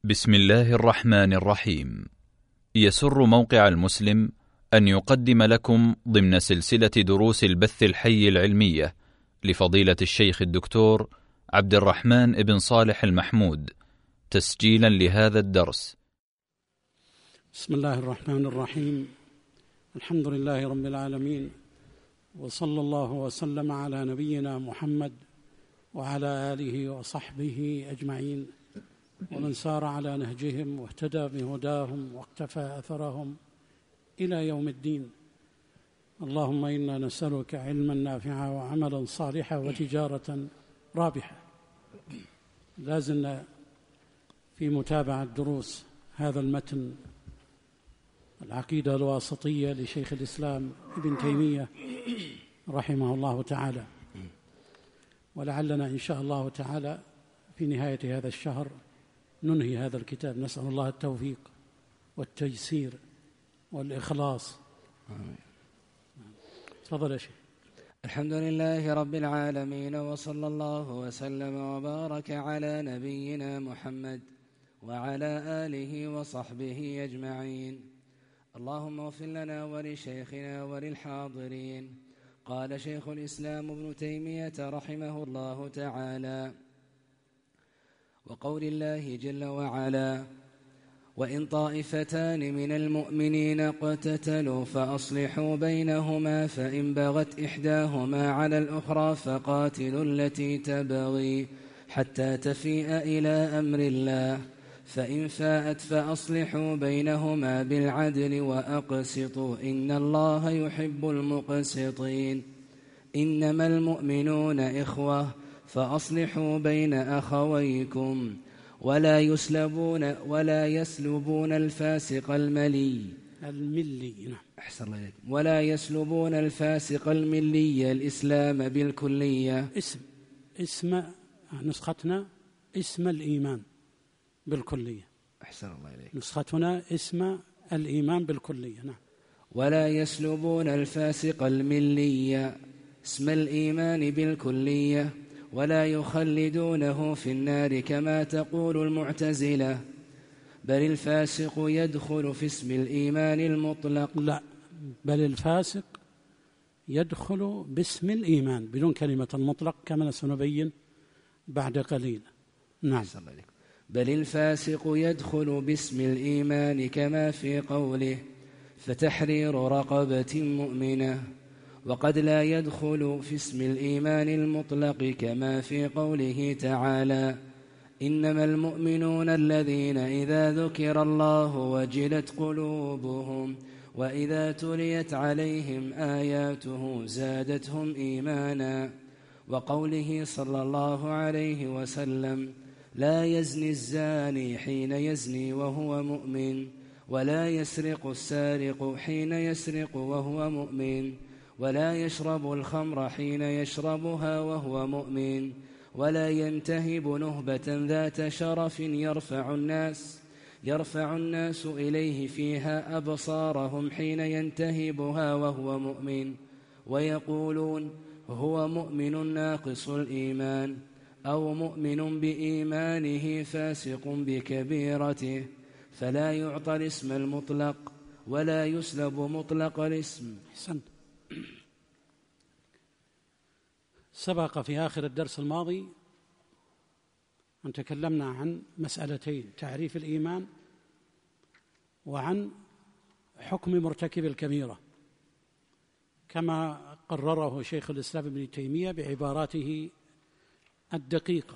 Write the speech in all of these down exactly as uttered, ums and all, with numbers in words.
بسم الله الرحمن الرحيم. يسر موقع المسلم أن يقدم لكم ضمن سلسلة دروس البث الحي العلمية لفضيلة الشيخ الدكتور عبد الرحمن بن صالح المحمود تسجيلا لهذا الدرس. بسم الله الرحمن الرحيم. الحمد لله رب العالمين، وصلى الله وسلم على نبينا محمد وعلى آله وصحبه أجمعين، ومن سار على نهجهم واهتدى بهداهم واقتفى أثرهم إلى يوم الدين. اللهم إنا نسألك علما نافعا وعملا صالحا وتجارة رابحة. لازلنا في متابعة دروس هذا المتن، العقيدة الواسطية لشيخ الإسلام ابن تيمية رحمه الله تعالى، ولعلنا إن شاء الله تعالى في نهاية هذا الشهر ننهي هذا الكتاب. نسأل الله التوفيق والتيسير والإخلاص. آمين. تفضل يا شيخ. الحمد لله رب العالمين، وصلى الله وسلم وبارك على نبينا محمد وعلى آله وصحبه أجمعين. اللهم اغفر لنا ولشيخنا وللحاضرين. قال شيخ الإسلام ابن تيمية رحمه الله تعالى: وقول الله جل وعلا: وإن طائفتان من المؤمنين اقتتلوا فأصلحوا بينهما فإن بغت إحداهما على الأخرى فقاتلوا التي تبغي حتى تفيء إلى أمر الله فإن فاءت فأصلحوا بينهما بالعدل وأقسطوا إن الله يحب المقسطين. إنما المؤمنون إخوة فأصلحوا بين أخويكم ولا يسلبون ولا يسلبون الفاسق الملي الملي نعم أحسن الله إليك ولا يسلبون الفاسق الملي الإسلام بالكلية. اسم اسم نسختنا اسم الإيمان بالكلية. أحسن الله إليك. نسختنا اسم الإيمان بالكلية. نعم. ولا يسلبون الفاسق الملي اسم الإيمان بالكلية ولا يخلدونه في النار كما تقول المعتزلة، بل الفاسق يدخل في اسم الإيمان المطلق. لا، بل الفاسق يدخل باسم الإيمان بدون كلمة المطلق كما سنبين بعد قليل. نعم. بل الفاسق يدخل باسم الإيمان كما في قوله: فتحرير رقبة مؤمنة. وقد لا يدخل في اسم الإيمان المطلق كما في قوله تعالى: إنما المؤمنون الذين إذا ذكر الله وجلت قلوبهم وإذا تليت عليهم آياته زادتهم إيمانا. وقوله صلى الله عليه وسلم: لا يزني الزاني حين يزني وهو مؤمن، ولا يسرق السارق حين يسرق وهو مؤمن، ولا يشرب الخمر حين يشربها وهو مؤمن، ولا ينتهب نهبة ذات شرف يرفع الناس يرفع الناس إليه فيها أبصارهم حين ينتهبها وهو مؤمن، ويقولون هو مؤمن ناقص الإيمان، أو مؤمن بإيمانه فاسق بكبيرته، فلا يعطى الاسم المطلق ولا يسلب مطلق الاسم. أحسنت. سبق في آخر الدرس الماضي أن تكلمنا عن مسألتين: تعريف الإيمان وعن حكم مرتكب الكبيرة، كما قرره شيخ الإسلام ابن تيمية بعباراته الدقيقة،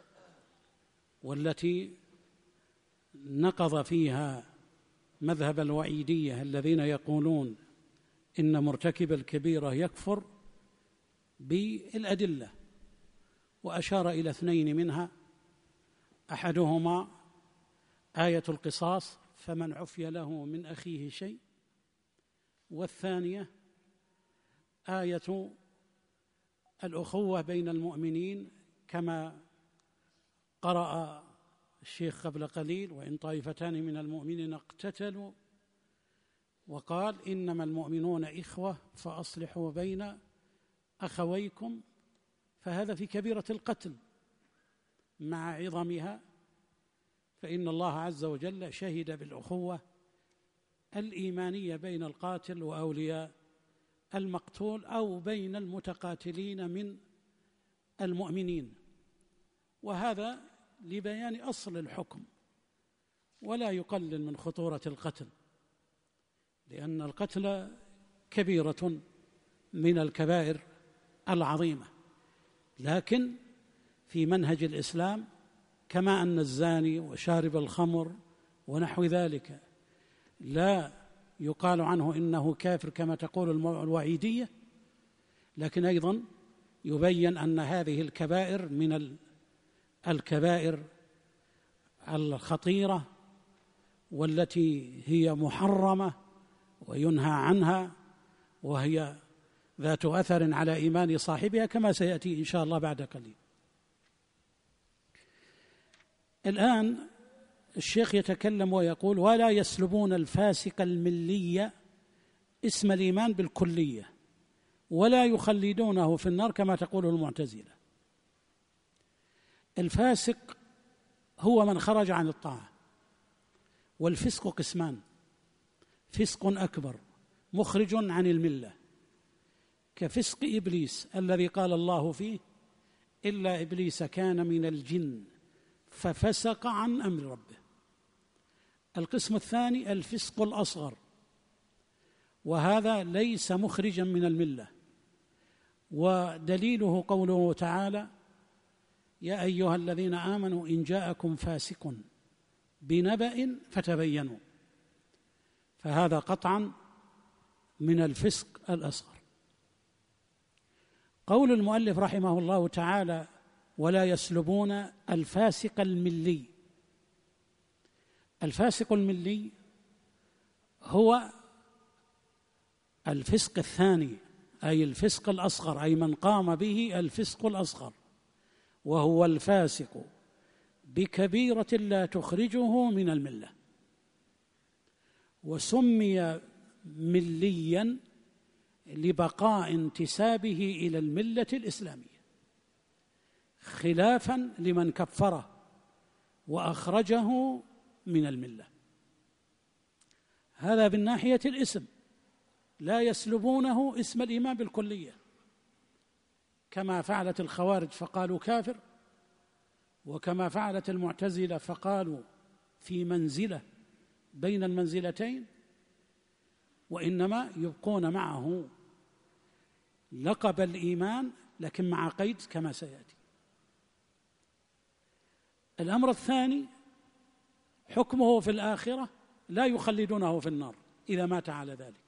والتي نقض فيها مذهب الوعيدية الذين يقولون إن مرتكب الكبيرة يكفر بالأدلة، وأشار إلى اثنين منها: أحدهما آية القصاص فمن عفي له من أخيه شيء، والثانية آية الأخوة بين المؤمنين كما قرأ الشيخ قبل قليل: وإن طائفتان من المؤمنين اقتتلوا، وقال: إنما المؤمنون إخوة فأصلحوا بين أخويكم. فهذا في كبيرة القتل مع عظمها فإن الله عز وجل شهد بالأخوة الإيمانية بين القاتل وأولياء المقتول أو بين المتقاتلين من المؤمنين، وهذا لبيان أصل الحكم ولا يقلل من خطورة القتل، لأن القتل كبيرة من الكبائر العظيمة، لكن في منهج الإسلام كما أن الزاني وشارب الخمر ونحو ذلك لا يقال عنه إنه كافر كما تقول الوعيدية، لكن أيضا يبين أن هذه الكبائر من الكبائر الخطيرة والتي هي محرمة وينهى عنها، وهي ذات أثر على إيمان صاحبها كما سيأتي إن شاء الله بعد قليل. الآن الشيخ يتكلم ويقول: ولا يسلبون الفاسق الملي اسم الإيمان بالكلية ولا يخلدونه في النار كما تقوله المعتزلة. الفاسق هو من خرج عن الطاعة، والفسق قسمان: فسق أكبر مخرج عن الملة كفسق إبليس الذي قال الله فيه: إلا إبليس كان من الجن ففسق عن أمر ربه. القسم الثاني الفسق الأصغر، وهذا ليس مخرجا من الملة، ودليله قوله تعالى: يا أيها الذين آمنوا إن جاءكم فاسق بنبأ فتبينوا، فهذا قطعا من الفسق الأصغر. قول المؤلف رحمه الله تعالى: ولا يسلبون الفاسق الملي. الفاسق الملي هو الفسق الثاني، أي الفسق الأصغر، أي من قام به الفسق الأصغر، وهو الفاسق بكبيرة لا تخرجه من الملة، وسمي مليا لبقاء انتسابه إلى الملة الإسلامية، خلافا لمن كفره وأخرجه من الملة. هذا من ناحية الاسم، لا يسلبونه اسم الإيمان بالكلية كما فعلت الخوارج فقالوا كافر، وكما فعلت المعتزلة فقالوا في منزلة بين المنزلتين، وإنما يبقون معه لقب الإيمان لكن مع قيد كما سيأتي. الأمر الثاني حكمه في الآخرة لا يخلدونه في النار إذا مات على ذلك،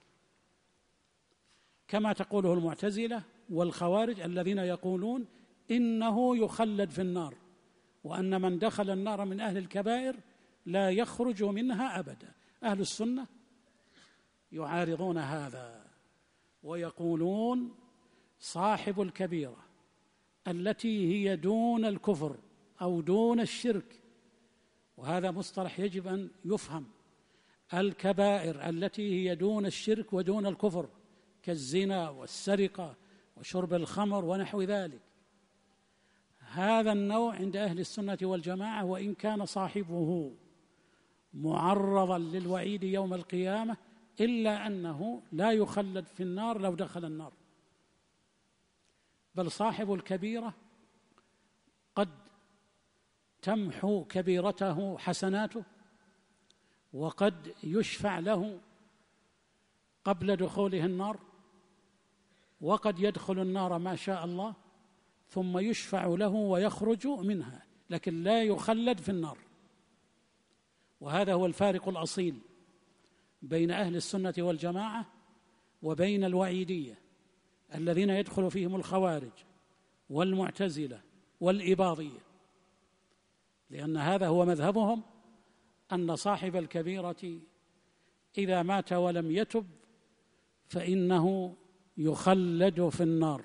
كما تقوله المعتزلة والخوارج الذين يقولون إنه يخلد في النار، وأن من دخل النار من أهل الكبائر لا يخرج منها أبدا. أهل السنة يعارضون هذا ويقولون صاحب الكبيرة التي هي دون الكفر أو دون الشرك، وهذا مصطلح يجب أن يفهم، الكبائر التي هي دون الشرك ودون الكفر كالزنا والسرقة وشرب الخمر ونحو ذلك، هذا النوع عند أهل السنة والجماعة وإن كان صاحبه معرضا للوعيد يوم القيامة إلا أنه لا يخلد في النار لو دخل النار، بل صاحب الكبيرة قد تمحو كبيرته حسناته، وقد يشفع له قبل دخوله النار، وقد يدخل النار ما شاء الله ثم يشفع له ويخرج منها، لكن لا يخلد في النار. وهذا هو الفارق الأصيل بين أهل السنة والجماعة وبين الوعيدية الذين يدخل فيهم الخوارج والمعتزلة والإباضية، لأن هذا هو مذهبهم، أن صاحب الكبيرة إذا مات ولم يتب فإنه يخلد في النار.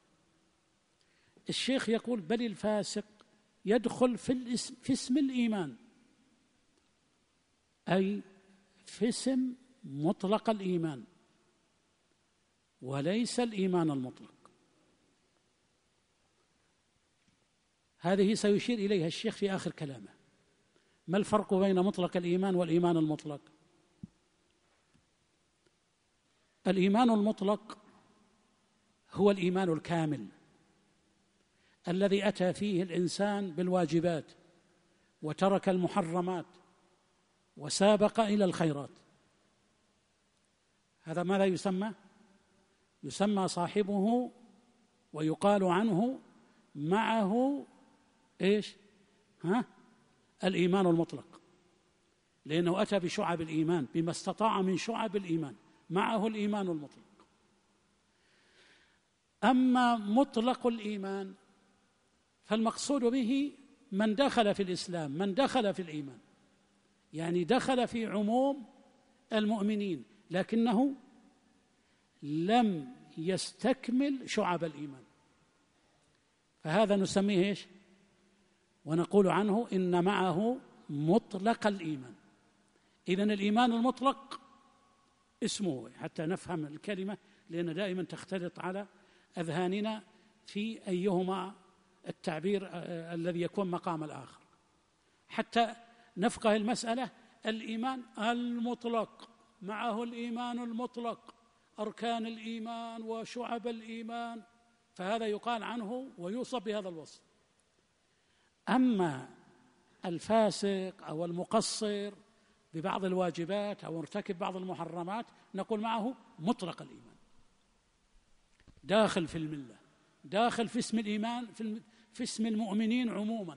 الشيخ يقول: بل الفاسق يدخل في الاسم في اسم الإيمان، أي في اسم مطلق الإيمان وليس الإيمان المطلق. هذه سيشير إليها الشيخ في آخر كلامه. ما الفرق بين مطلق الإيمان والإيمان المطلق؟ الإيمان المطلق هو الإيمان الكامل الذي أتى فيه الإنسان بالواجبات وترك المحرمات وسابق إلى الخيرات. هذا ماذا يسمى؟ يسمى صاحبه ويقال عنه معه إيش؟ ها؟ الإيمان المطلق، لأنه أتى بشعب الإيمان بما استطاع من شعب الإيمان، معه الإيمان المطلق. أما مطلق الإيمان فالمقصود به من دخل في الإسلام، من دخل في الإيمان، يعني دخل في عموم المؤمنين لكنه لم يستكمل شعب الإيمان، فهذا نسميه إيش؟ ونقول عنه إن معه مطلق الإيمان. إذن الإيمان المطلق اسمه، حتى نفهم الكلمة، لأن دائما تختلط على أذهاننا في أيهما التعبير الذي يكون مقام الآخر. حتى نفقه المسألة، الإيمان المطلق معه الإيمان المطلق، أركان الإيمان وشعب الإيمان، فهذا يقال عنه ويوصف بهذا الوصف. أما الفاسق أو المقصر ببعض الواجبات أو مرتكب بعض المحرمات نقول معه مطلق الإيمان، داخل في الملة، داخل في اسم الإيمان، في, في اسم المؤمنين عموما.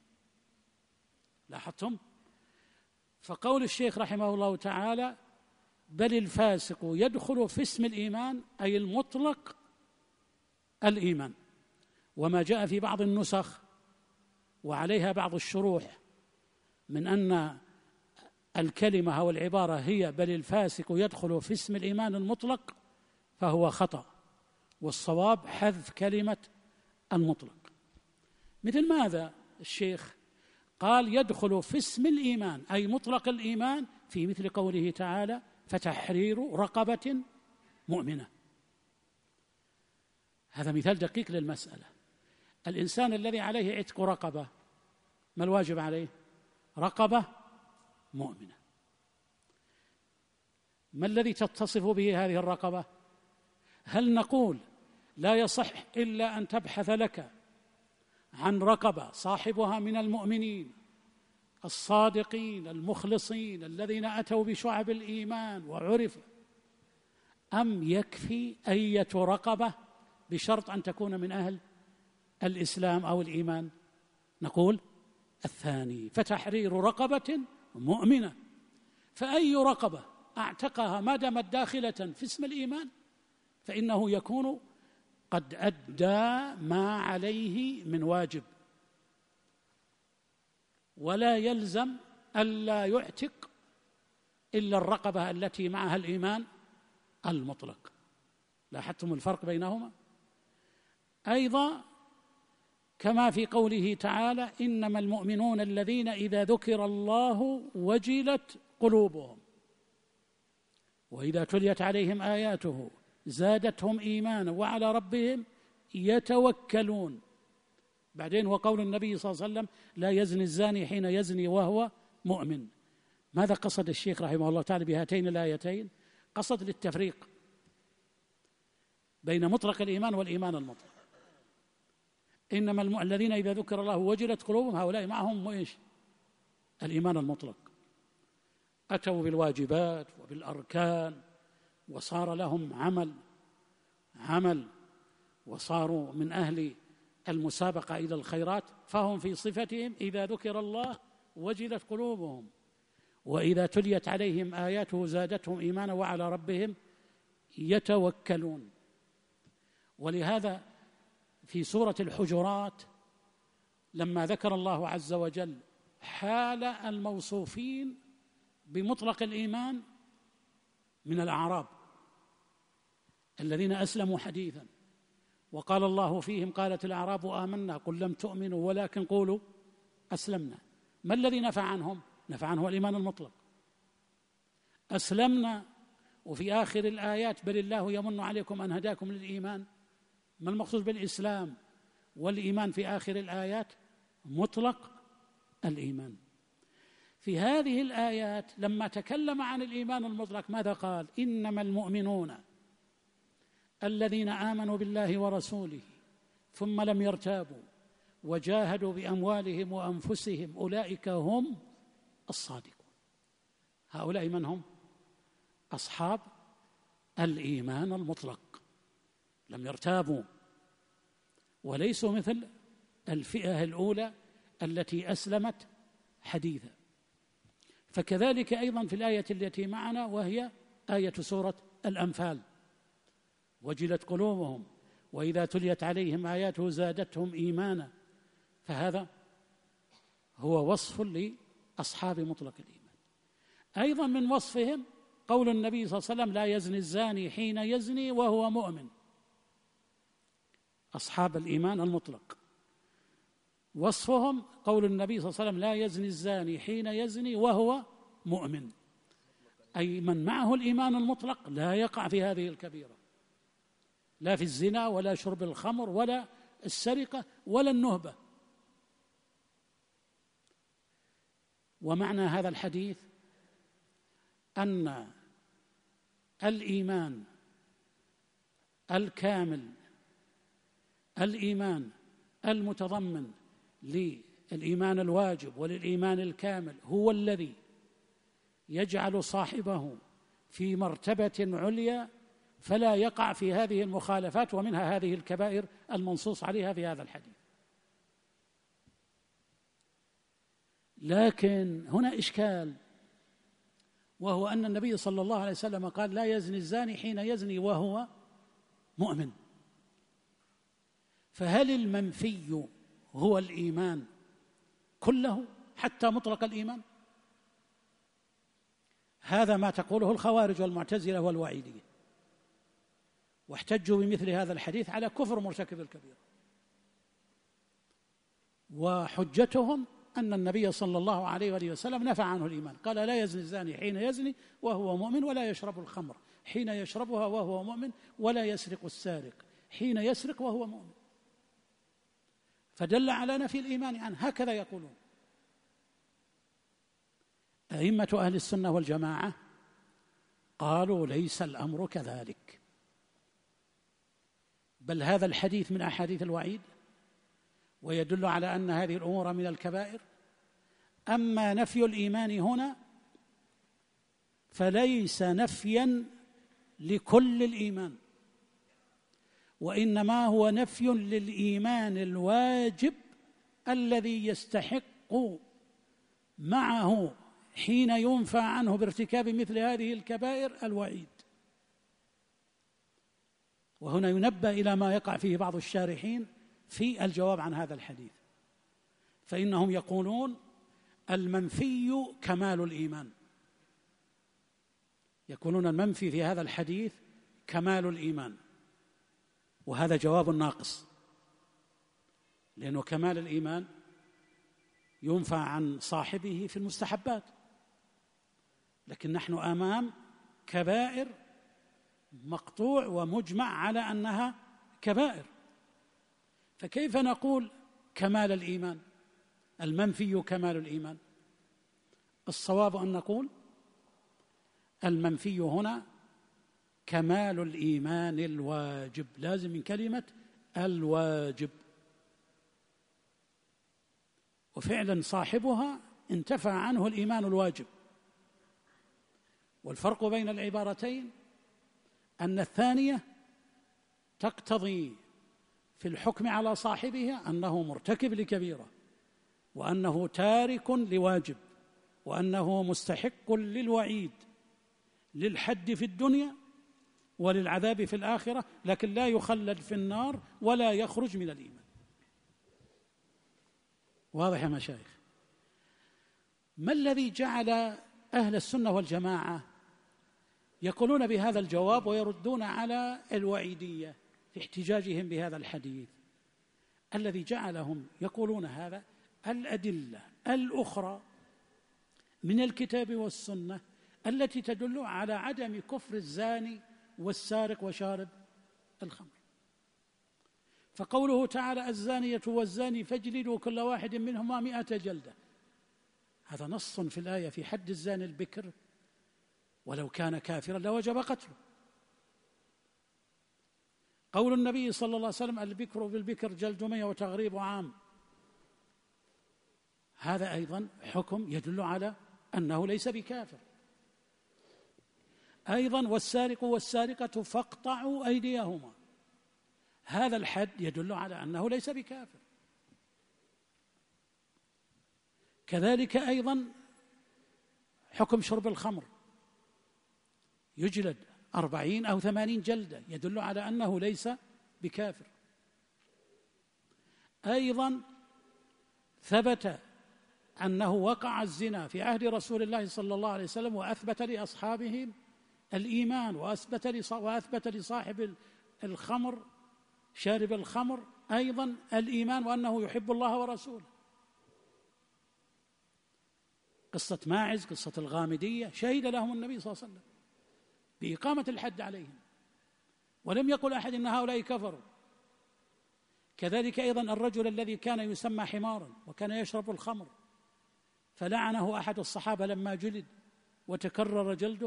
لاحظتم؟ فقول الشيخ رحمه الله تعالى بل الفاسق يدخل في اسم الإيمان أي المطلق الإيمان. وما جاء في بعض النسخ وعليها بعض الشروح من أن الكلمة أو العبارة هي بل الفاسق يدخل في اسم الإيمان المطلق فهو خطأ، والصواب حذف كلمة المطلق. مثل ماذا الشيخ قال يدخل في اسم الإيمان أي مطلق الإيمان في مثل قوله تعالى فتحرير رقبة مؤمنة. هذا مثال دقيق للمسألة. الإنسان الذي عليه عتق رقبة، ما الواجب عليه؟ رقبة مؤمنة. ما الذي تتصف به هذه الرقبة؟ هل نقول لا يصح إلا أن تبحث لك عن رقبة صاحبها من المؤمنين الصادقين المخلصين الذين أتوا بشعب الإيمان وعرف، أم يكفي أية رقبة بشرط أن تكون من أهل الإسلام أو الإيمان؟ نقول الثاني، فتحرير رقبة مؤمنة. فأي رقبة أعتقها ما دامت داخلة في اسم الإيمان فإنه يكون قد أدى ما عليه من واجب، ولا يلزم ألا يعتق إلا الرقبة التي معها الإيمان المطلق. لاحظتم الفرق بينهما؟ أيضا كما في قوله تعالى إنما المؤمنون الذين إذا ذكر الله وجلت قلوبهم وإذا تليت عليهم آياته زادتهم إيمانا وعلى ربهم يتوكلون. بعدين وقول النبي صلى الله عليه وسلم لا يزني الزاني حين يزني وهو مؤمن. ماذا قصد الشيخ رحمه الله تعالى بهاتين الآيتين؟ قصد للتفريق بين مطلق الإيمان والإيمان المطلق. إنما الم... الذين إذا ذكر الله وجلت قلوبهم هؤلاء معهم إيش؟ الإيمان المطلق، أتوا بالواجبات وبالأركان وصار لهم عمل عمل وصاروا من أهل المسابقة إلى الخيرات، فهم في صفتهم إذا ذكر الله وجلت قلوبهم وإذا تليت عليهم آياته زادتهم إيمانا وعلى ربهم يتوكلون. ولهذا في سورة الحجرات لما ذكر الله عز وجل حال الموصوفين بمطلق الإيمان من الأعراب الذين أسلموا حديثا، وقال الله فيهم قالت الأعراب آمنا قل لم تؤمنوا ولكن قولوا أسلمنا. ما الذي نفع عنهم؟ نفع عنه الإيمان المطلق، أسلمنا. وفي آخر الآيات بل الله يمن عليكم أن هداكم للإيمان. ما المقصود بالإسلام والإيمان في آخر الآيات؟ مطلق الإيمان. في هذه الآيات لما تكلم عن الإيمان المطلق ماذا قال؟ إنما المؤمنون الذين آمنوا بالله ورسوله ثم لم يرتابوا وجاهدوا بأموالهم وأنفسهم أولئك هم الصادقون. هؤلاء من هم؟ أصحاب الإيمان المطلق، لم يرتابوا وليسوا مثل الفئة الأولى التي أسلمت حديثا. فكذلك أيضا في الآية التي معنا وهي آية سورة الأنفال: وجلت قلوبهم وإذا تليت عليهم آياته زادتهم إيمانا، فهذا هو وصف لأصحاب مطلق الإيمان. أيضا من وصفهم قول النبي صلى الله عليه وسلم: لا يزني الزاني حين يزني وهو مؤمن. أصحاب الإيمان المطلق وصفهم قول النبي صلى الله عليه وسلم: لا يزني الزاني حين يزني وهو مؤمن، أي من معه الإيمان المطلق لا يقع في هذه الكبيرة، لا في الزنا ولا شرب الخمر ولا السرقة ولا النهبة. ومعنى هذا الحديث أن الإيمان الكامل، الإيمان المتضمن للإيمان الواجب وللإيمان الكامل، هو الذي يجعل صاحبه في مرتبة عليا فلا يقع في هذه المخالفات، ومنها هذه الكبائر المنصوص عليها في هذا الحديث. لكن هنا إشكال، وهو أن النبي صلى الله عليه وسلم قال: لا يزني الزاني حين يزني وهو مؤمن. فهل المنفي هو الإيمان كله حتى مطلق الإيمان؟ هذا ما تقوله الخوارج والمعتزلة والوعيدية، واحتجوا بمثل هذا الحديث على كفر مرتكب الكبيرة. وحجتهم أن النبي صلى الله عليه وآله وسلم نفى عنه الإيمان، قال: لا يزني الزاني حين يزني وهو مؤمن، ولا يشرب الخمر حين يشربها وهو مؤمن، ولا يسرق السارق حين يسرق وهو مؤمن. فدل على نفي الإيمان عنه. هكذا يقولون أئمة أهل السنة والجماعة، قالوا: ليس الأمر كذلك، بل هذا الحديث من أحاديث الوعيد ويدل على أن هذه الأمور من الكبائر. أما نفي الإيمان هنا فليس نفيا لكل الإيمان، وإنما هو نفي للإيمان الواجب الذي يستحق معه حين ينفى عنه بارتكاب مثل هذه الكبائر الوعيد. وهنا ينبه إلى ما يقع فيه بعض الشارحين في الجواب عن هذا الحديث، فإنهم يقولون: المنفي كمال الإيمان، يقولون المنفي في هذا الحديث كمال الإيمان، وهذا جواب ناقص، لأنه كمال الإيمان ينفى عن صاحبه في المستحبات، لكن نحن أمام كبائر مقطوع ومجمع على أنها كبائر، فكيف نقول كمال الإيمان؟ المنفي كمال الإيمان. الصواب أن نقول المنفي هنا كمال الإيمان الواجب، لازم من كلمة الواجب، وفعلا صاحبها انتفى عنه الإيمان الواجب. والفرق بين العبارتين أن الثانية تقتضي في الحكم على صاحبها أنه مرتكب لكبيرة، وأنه تارك لواجب، وأنه مستحق للوعيد، للحد في الدنيا وللعذاب في الآخرة، لكن لا يخلد في النار ولا يخرج من الإيمان. واضح يا مشايخ؟ ما الذي جعل أهل السنة والجماعة يقولون بهذا الجواب ويردون على الوعيدية في احتجاجهم بهذا الحديث؟ الذي جعلهم يقولون هذا الأدلة الأخرى من الكتاب والسنة التي تدل على عدم كفر الزاني والسارق وشارب الخمر. فقوله تعالى: الزانية والزاني فاجلدوا كل واحد منهما مئة جلدة، هذا نص في الآية في حد الزاني البكر، ولو كان كافرا لوجب قتله. قول النبي صلى الله عليه وسلم البكر بالبكر جلد مية وتغريب عام، هذا أيضا حكم يدل على أنه ليس بكافر. أيضا والسارق والسارقة فاقطعوا أيديهما، هذا الحد يدل على أنه ليس بكافر. كذلك أيضا حكم شرب الخمر يجلد أربعين أو ثمانين جلدة، يدل على أنه ليس بكافر. أيضا ثبت أنه وقع الزنا في عهد رسول الله صلى الله عليه وسلم، وأثبت لأصحابه الإيمان، وأثبت وأثبت لصاحب الخمر شارب الخمر أيضا الإيمان وأنه يحب الله ورسوله. قصة ماعز، قصة الغامدية، شهد لهم النبي صلى الله عليه وسلم بإقامة الحد عليهم، ولم يقل أحد إن هؤلاء كفروا. كذلك أيضا الرجل الذي كان يسمى حمارا وكان يشرب الخمر، فلعنه أحد الصحابة لما جلد وتكرر جلده،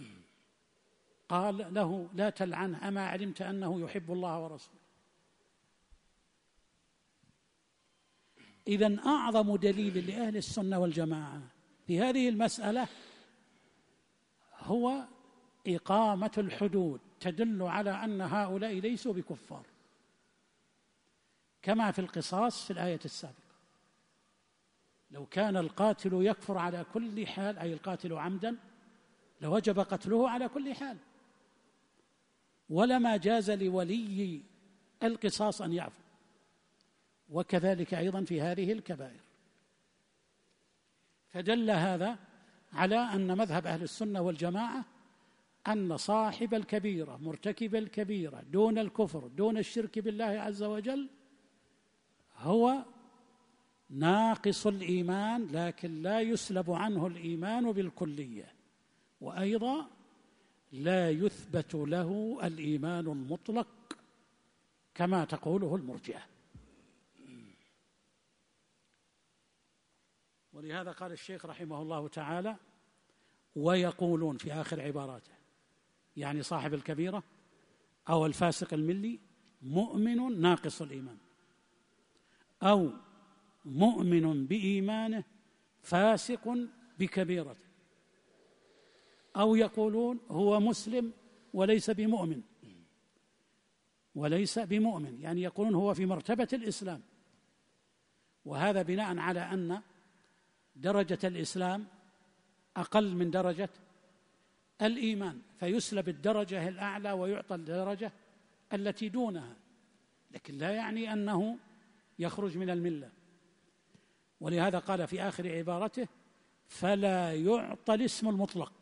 قال له لا تلعنه أما علمت أنه يحب الله ورسوله. إذن أعظم دليل لأهل السنة والجماعة في هذه المسألة هو إقامة الحدود تدل على أن هؤلاء ليسوا بكفار، كما في القصاص في الآية السابقة. لو كان القاتل يكفر على كل حال، أي القاتل عمدا، لوجب قتله على كل حال، ولما جاز لولي القصاص أن يعفو. وكذلك أيضا في هذه الكبائر. فدل هذا على أن مذهب أهل السنة والجماعة أن صاحب الكبيرة مرتكب الكبيرة دون الكفر دون الشرك بالله عز وجل هو ناقص الإيمان، لكن لا يسلب عنه الإيمان بالكلية، وأيضا لا يثبت له الإيمان المطلق كما تقوله المرجئة. ولهذا قال الشيخ رحمه الله تعالى ويقولون في آخر عباراته، يعني صاحب الكبيرة أو الفاسق الملي مؤمن ناقص الإيمان، أو مؤمن بإيمانه فاسق بكبيرته، أو يقولون هو مسلم وليس بمؤمن وليس بمؤمن يعني يقولون هو في مرتبة الإسلام، وهذا بناء على أن درجة الإسلام أقل من درجة الإيمان، فيسلب الدرجة الأعلى ويعطى الدرجة التي دونها، لكن لا يعني أنه يخرج من الملة. ولهذا قال في آخر عبارته فلا يعطى الاسم المطلق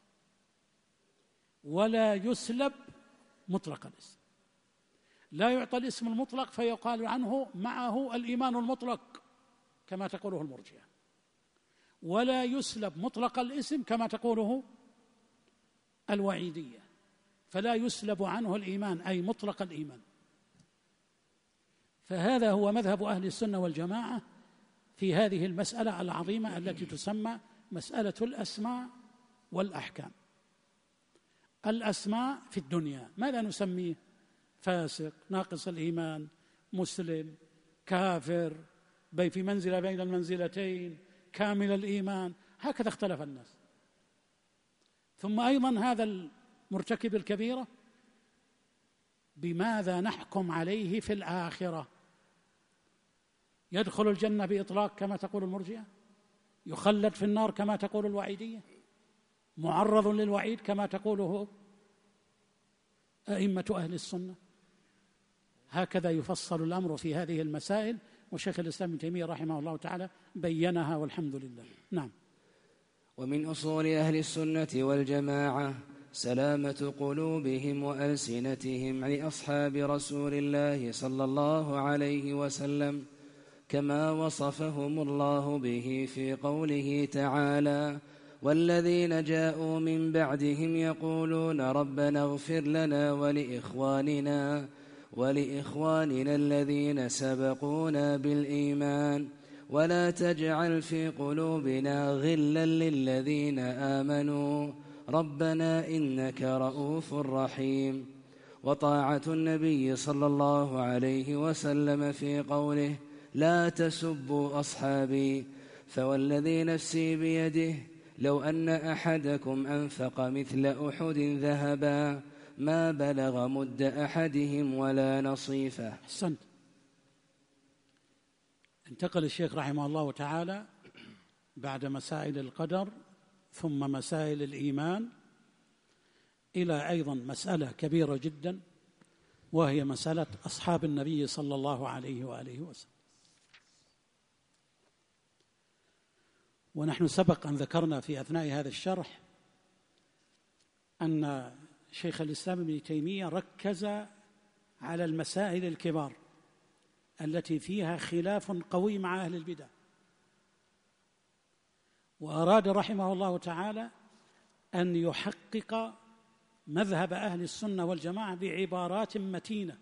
ولا يسلب مطلق الاسم. لا يعطى الاسم المطلق فيقال عنه معه الإيمان المطلق كما تقوله المرجئة، ولا يسلب مطلق الاسم كما تقوله الوعيدية، فلا يسلب عنه الإيمان أي مطلق الإيمان. فهذا هو مذهب أهل السنة والجماعة في هذه المسألة العظيمة التي تسمى مسألة الأسماء والأحكام. الأسماء في الدنيا ماذا نسميه؟ فاسق، ناقص الإيمان، مسلم، كافر، بي في منزلة بين المنزلتين، كامل الإيمان، هكذا اختلف الناس. ثم أيضا هذا المرتكب الكبيرة بماذا نحكم عليه في الآخرة؟ يدخل الجنة بإطلاق كما تقول المرجئة، يخلد في النار كما تقول الوعيدية، معرض للوعيد كما تقوله أئمة أهل السنة. هكذا يفصل الأمر في هذه المسائل، وشيخ الإسلام ابن تيمية رحمه الله تعالى بينها والحمد لله. نعم. ومن أصول أهل السنة والجماعة سلامة قلوبهم وألسنتهم لأصحاب رسول الله صلى الله عليه وسلم، كما وصفهم الله به في قوله تعالى والذين جاءوا من بعدهم يقولون ربنا اغفر لنا ولإخواننا ولإخواننا الذين سبقونا بالإيمان ولا تجعل في قلوبنا غلا للذين آمنوا ربنا إنك رؤوف رحيم. وطاعة النبي صلى الله عليه وسلم في قوله لا تسبوا أصحابي فوالذي نفسي بيده لو أن أحدكم أنفق مثل أحد ذهبا ما بلغ مد أحدهم ولا نصيفه. أحسنت. انتقل الشيخ رحمه الله تعالى بعد مسائل القدر ثم مسائل الإيمان إلى أيضا مسألة كبيرة جدا، وهي مسألة أصحاب النبي صلى الله عليه وآله وسلم. ونحن سبق أن ذكرنا في أثناء هذا الشرح أن شيخ الإسلام ابن تيمية ركز على المسائل الكبار التي فيها خلاف قوي مع أهل البدع، وأراد رحمه الله تعالى أن يحقق مذهب أهل السنة والجماعة بعبارات متينة.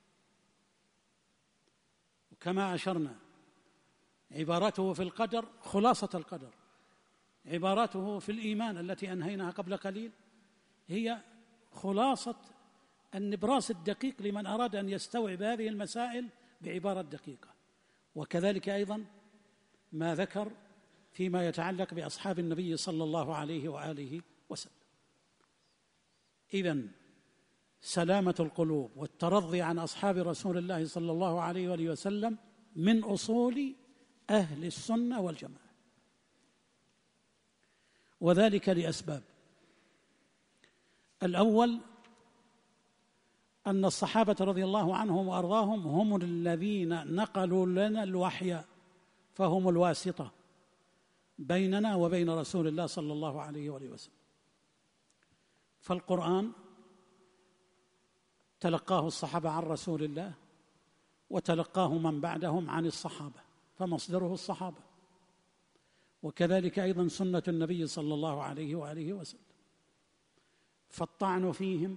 وكما أشرنا عبارته في القدر خلاصة القدر، عبارته في الإيمان التي أنهيناها قبل قليل هي خلاصة النبراس الدقيق لمن أراد أن يستوعب هذه المسائل بعبارة دقيقة. وكذلك أيضا ما ذكر فيما يتعلق بأصحاب النبي صلى الله عليه وآله وسلم. إذن سلامة القلوب والترضي عن أصحاب رسول الله صلى الله عليه وآله وسلم من أصول أهل السنة والجماعة، وذلك لأسباب. الأول أن الصحابة رضي الله عنهم وأرضاهم هم الذين نقلوا لنا الوحي، فهم الواسطة بيننا وبين رسول الله صلى الله عليه وآله وسلم. فالقرآن تلقاه الصحابة عن رسول الله، وتلقاه من بعدهم عن الصحابة، فمصدره الصحابة. وكذلك أيضا سنة النبي صلى الله عليه وآله وسلم، فالطعن فيهم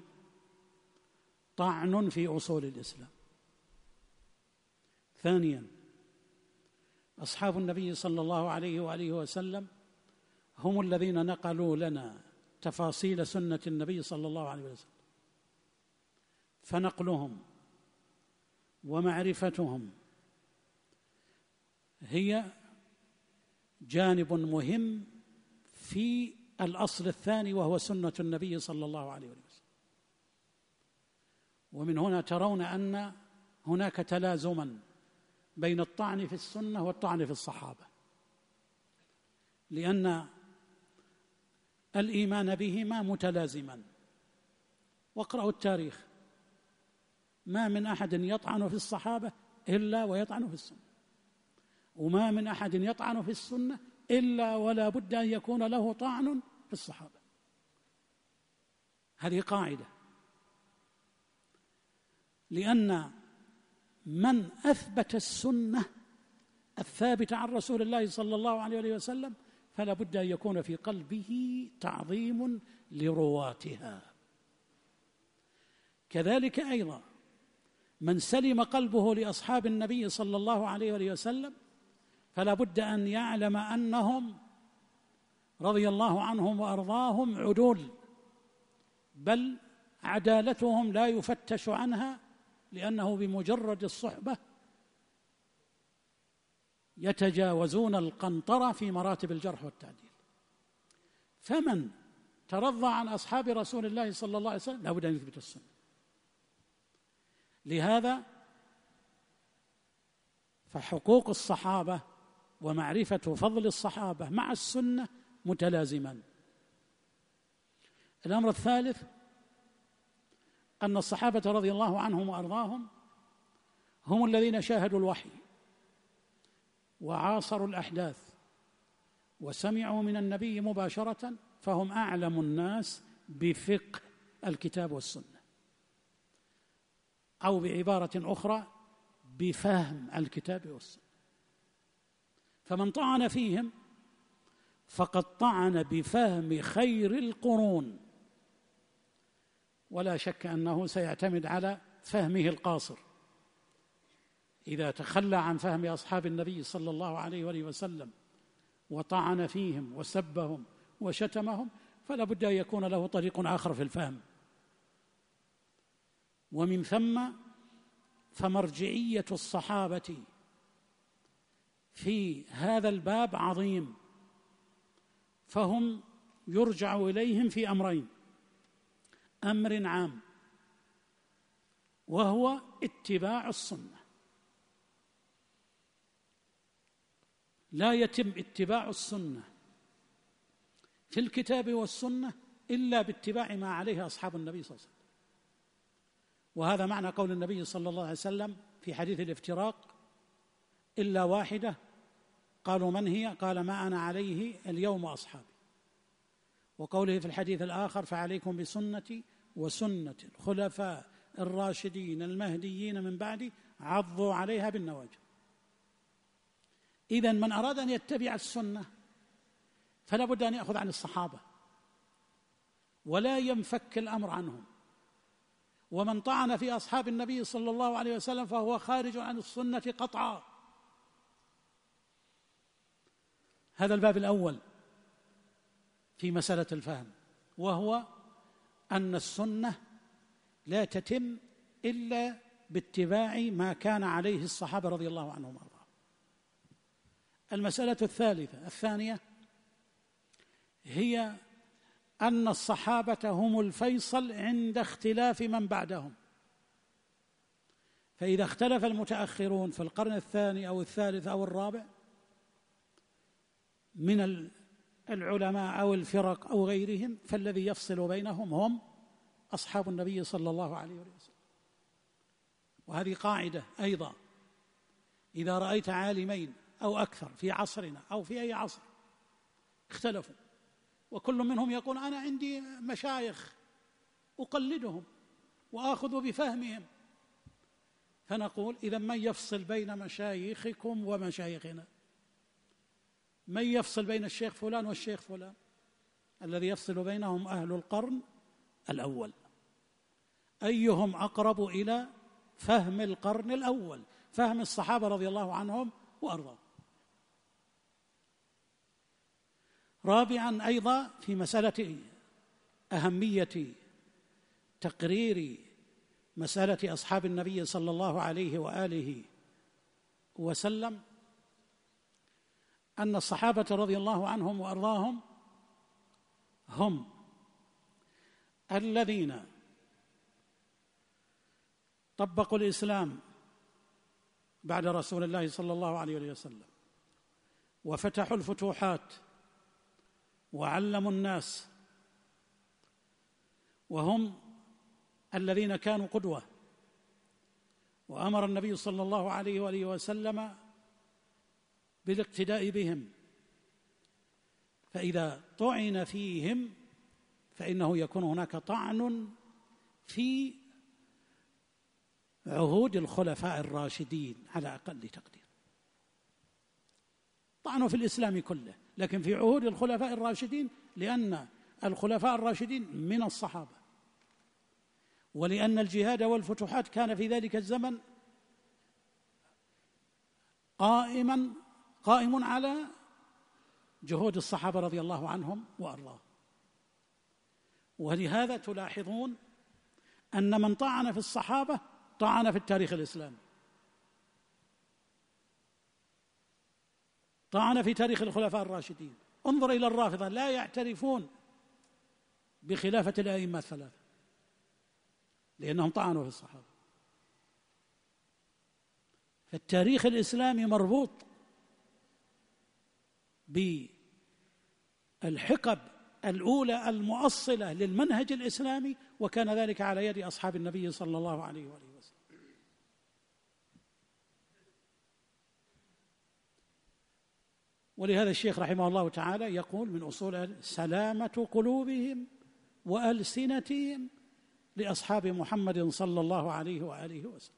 طعن في أصول الإسلام. ثانيا أصحاب النبي صلى الله عليه وآله وسلم هم الذين نقلوا لنا تفاصيل سنة النبي صلى الله عليه وسلم، فنقلهم ومعرفتهم هي جانب مهم في الأصل الثاني، وهو سنة النبي صلى الله عليه وسلم. ومن هنا ترون أن هناك تلازما بين الطعن في السنة والطعن في الصحابة، لأن الإيمان بهما متلازما. واقرأوا التاريخ، ما من أحد يطعن في الصحابة إلا ويطعن في السنة، وما من أحد يطعن في السنة إلا ولا بد أن يكون له طعن في الصحابة. هذه قاعدة، لأن من أثبت السنة الثابتة عن رسول الله صلى الله عليه وسلم فلا بد أن يكون في قلبه تعظيم لرواتها. كذلك أيضا من سلم قلبه لأصحاب النبي صلى الله عليه وسلم فلا بد أن يعلم أنهم رضي الله عنهم وأرضاهم عدول، بل عدالتهم لا يفتش عنها، لأنه بمجرد الصحبة يتجاوزون القنطرة في مراتب الجرح والتعديل. فمن ترضى عن أصحاب رسول الله صلى الله عليه وسلم لا بد أن يثبت السنة. لهذا فحقوق الصحابة ومعرفة فضل الصحابة مع السنة متلازمان. الأمر الثالث أن الصحابة رضي الله عنهم وأرضاهم هم الذين شاهدوا الوحي وعاصروا الأحداث وسمعوا من النبي مباشرة، فهم أعلم الناس بفقه الكتاب والسنة، أو بعبارة أخرى بفهم الكتاب والسنة. فمن طعن فيهم فقد طعن بفهم خير القرون، ولا شك أنه سيعتمد على فهمه القاصر. إذا تخلى عن فهم أصحاب النبي صلى الله عليه وآله وسلم وطعن فيهم وسبهم وشتمهم فلا بد أن يكون له طريق آخر في الفهم. ومن ثم فمرجعية الصحابة في هذا الباب عظيم، فهم يرجع إليهم في أمرين: أمر عام وهو اتباع السنة، لا يتم اتباع السنة في الكتاب والسنة إلا باتباع ما عليه أصحاب النبي صلى الله عليه وسلم. وهذا معنى قول النبي صلى الله عليه وسلم في حديث الافتراق: إلا واحدة. قالوا من هي؟ قال: ما أنا عليه اليوم وأصحابي. وقوله في الحديث الآخر: فعليكم بسنتي وسنة الخلفاء الراشدين المهديين من بعدي عضوا عليها بالنواجذ. إذن من أراد أن يتبع السنة فلا بد أن يأخذ عن الصحابة ولا ينفك الأمر عنهم، ومن طعن في أصحاب النبي صلى الله عليه وسلم فهو خارج عن السنة قطعا. هذا الباب الأول في مسألة الفهم، وهو أن السنة لا تتم إلا باتباع ما كان عليه الصحابة رضي الله عنهم وأرضاهم. المسألة الثالثة الثانية هي أن الصحابة هم الفيصل عند اختلاف من بعدهم، فإذا اختلف المتأخرون في القرن الثاني أو الثالث أو الرابع من العلماء أو الفرق أو غيرهم، فالذي يفصل بينهم هم أصحاب النبي صلى الله عليه وسلم. وهذه قاعدة أيضا: إذا رأيت عالمين أو أكثر في عصرنا أو في أي عصر اختلفوا وكل منهم يقول أنا عندي مشايخ أقلدهم وآخذ بفهمهم، فنقول: إذا من يفصل بين مشايخكم ومشايخنا؟ من يفصل بين الشيخ فلان والشيخ فلان؟ الذي يفصل بينهم أهل القرن الأول. أيهم أقرب إلى فهم القرن الأول، فهم الصحابة رضي الله عنهم وأرضاهم. رابعا أيضا في مسألة أهمية تقرير مسألة أصحاب النبي صلى الله عليه وآله وسلم أن الصحابة رضي الله عنهم وأرضاهم هم الذين طبقوا الإسلام بعد رسول الله صلى الله عليه وسلم، وفتحوا الفتوحات وعلموا الناس، وهم الذين كانوا قدوة، وأمر النبي صلى الله عليه وآله وسلم بالاقتداء بهم. فإذا طعن فيهم فإنه يكون هناك طعن في عهود الخلفاء الراشدين على أقل تقدير. طعنوا في الإسلام كله، لكن في عهود الخلفاء الراشدين، لأن الخلفاء الراشدين من الصحابة، ولأن الجهاد والفتوحات كان في ذلك الزمن قائما قائم على جهود الصحابة رضي الله عنهم وأرضاهم. ولهذا تلاحظون أن من طعن في الصحابة طعن في التاريخ الإسلامي، طعن في تاريخ الخلفاء الراشدين. انظر إلى الرافضة، لا يعترفون بخلافة الأئمة الثلاثة لأنهم طعنوا في الصحابة. فالتاريخ الإسلامي مربوط بالحقب الأولى المؤصلة للمنهج الإسلامي، وكان ذلك على يد أصحاب النبي صلى الله عليه وآله وسلم. ولهذا الشيخ رحمه الله تعالى يقول من أصول سلامة قلوبهم وألسنتهم لأصحاب محمد صلى الله عليه وآله وسلم.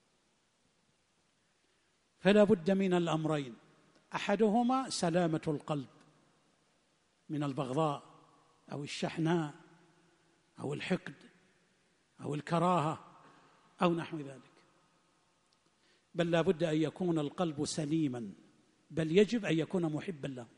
فلا بد من الأمرين: أحدهما سلامة القلب من البغضاء أو الشحناء أو الحقد أو الكراهة أو نحو ذلك، بل لا بد أن يكون القلب سليما، بل يجب أن يكون محبا له.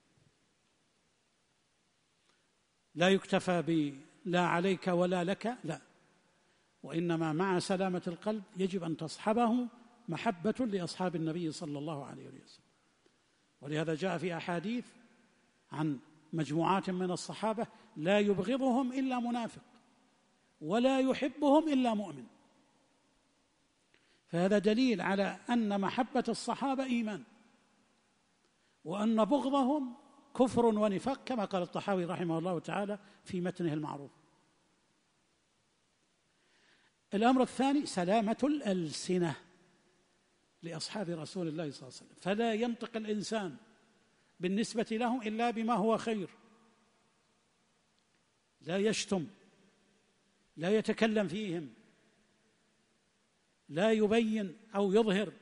لا يكتفى ب لا عليك ولا لك، لا، وإنما مع سلامة القلب يجب أن تصحبه محبة لأصحاب النبي صلى الله عليه وسلم. ولهذا جاء في أحاديث عن مجموعات من الصحابة لا يبغضهم إلا منافق ولا يحبهم إلا مؤمن. فهذا دليل على أن محبة الصحابة إيمان، وأن بغضهم كفر ونفاق، كما قال الطحاوي رحمه الله تعالى في متنه المعروف. الأمر الثاني سلامة الألسنة لأصحاب رسول الله صلى الله عليه وسلم، فلا ينطق الإنسان بالنسبة لهم إلا بما هو خير، لا يشتم، لا يتكلم فيهم، لا يبين أو يظهر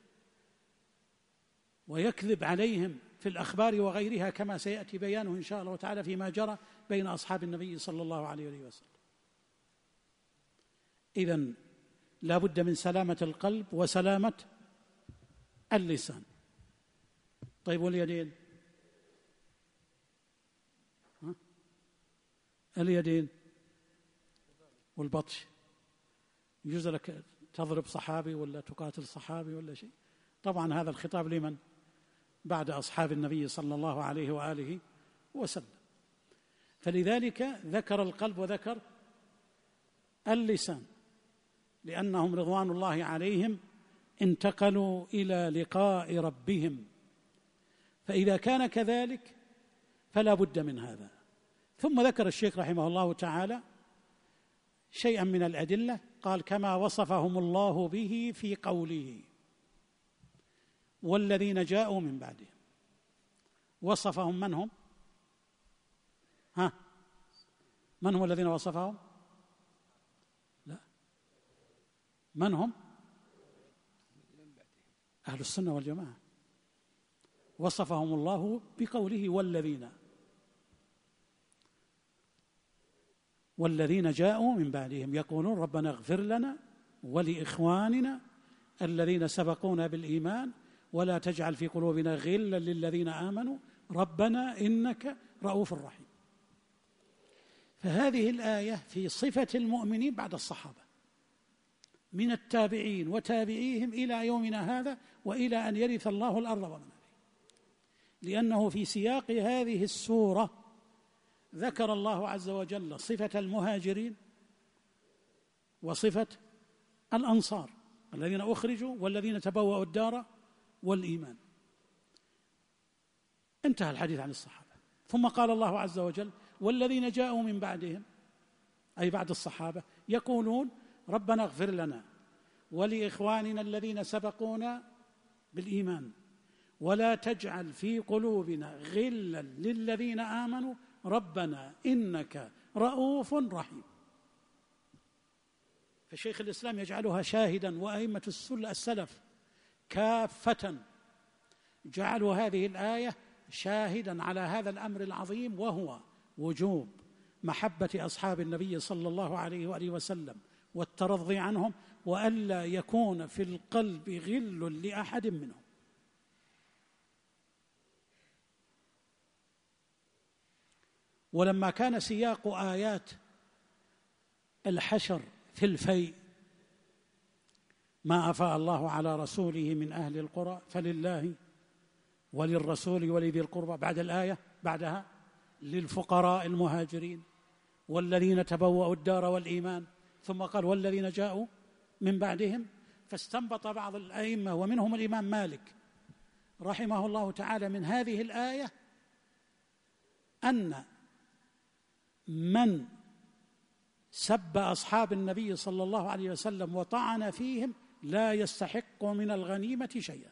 ويكذب عليهم في الأخبار وغيرها، كما سيأتي بيانه إن شاء الله تعالى فيما جرى بين أصحاب النبي صلى الله عليه وسلم. إذن لا بد من سلامة القلب وسلامة اللسان. طيب واليدين؟ ها؟ اليدين والبطش، يجوز لك تضرب صحابي ولا تقاتل صحابي ولا شيء؟ طبعا هذا الخطاب لمن؟ بعد أصحاب النبي صلى الله عليه وآله وسلم. فلذلك ذكر القلب وذكر اللسان، لأنهم رضوان الله عليهم انتقلوا إلى لقاء ربهم، فإذا كان كذلك فلا بد من هذا. ثم ذكر الشيخ رحمه الله تعالى شيئا من الأدلة، قال كما وصفهم الله به في قوله والذين جاءوا من بعدهم. وصفهم من هم؟ ها؟ من هم الذين وصفهم؟ لا، من هم؟ أهل السنة والجماعة. وصفهم الله بقوله والذين والذين جاءوا من بعدهم يقولون ربنا اغفر لنا ولإخواننا الذين سبقونا بالإيمان ولا تجعل في قلوبنا غلا للذين آمنوا ربنا إنك رؤوف رحيم. فهذه الآية في صفة المؤمنين بعد الصحابة من التابعين وتابعيهم إلى يومنا هذا وإلى أن يرث الله الأرض ومن عليها، لأنه في سياق هذه السورة ذكر الله عز وجل صفة المهاجرين وصفة الأنصار الذين أخرجوا والذين تبوأوا الدار والإيمان. انتهى الحديث عن الصحابة، ثم قال الله عز وجل والذين جاءوا من بعدهم، أي بعد الصحابة، يقولون ربنا اغفر لنا ولإخواننا الذين سبقونا بالإيمان ولا تجعل في قلوبنا غلا للذين آمنوا ربنا إنك رؤوف رحيم. فشيخ الإسلام يجعلها شاهدا، وأئمة السلف كافة جعلوا هذه الآية شاهدا على هذا الأمر العظيم، وهو وجوب محبة أصحاب النبي صلى الله عليه وآله وسلم والترضي عنهم، وألا يكون في القلب غل لأحد منهم. ولما كان سياق آيات الحشر في الفيء ما أفاء الله على رسوله من أهل القرى فلله وللرسول ولذي القربى، بعد الآية بعدها للفقراء المهاجرين والذين تبوأوا الدار والإيمان، ثم قال والذين جاءوا من بعدهم. فاستنبط بعض الأئمة ومنهم الإمام مالك رحمه الله تعالى من هذه الآية أن من سب أصحاب النبي صلى الله عليه وسلم وطعن فيهم لا يستحق من الغنيمة شيئا.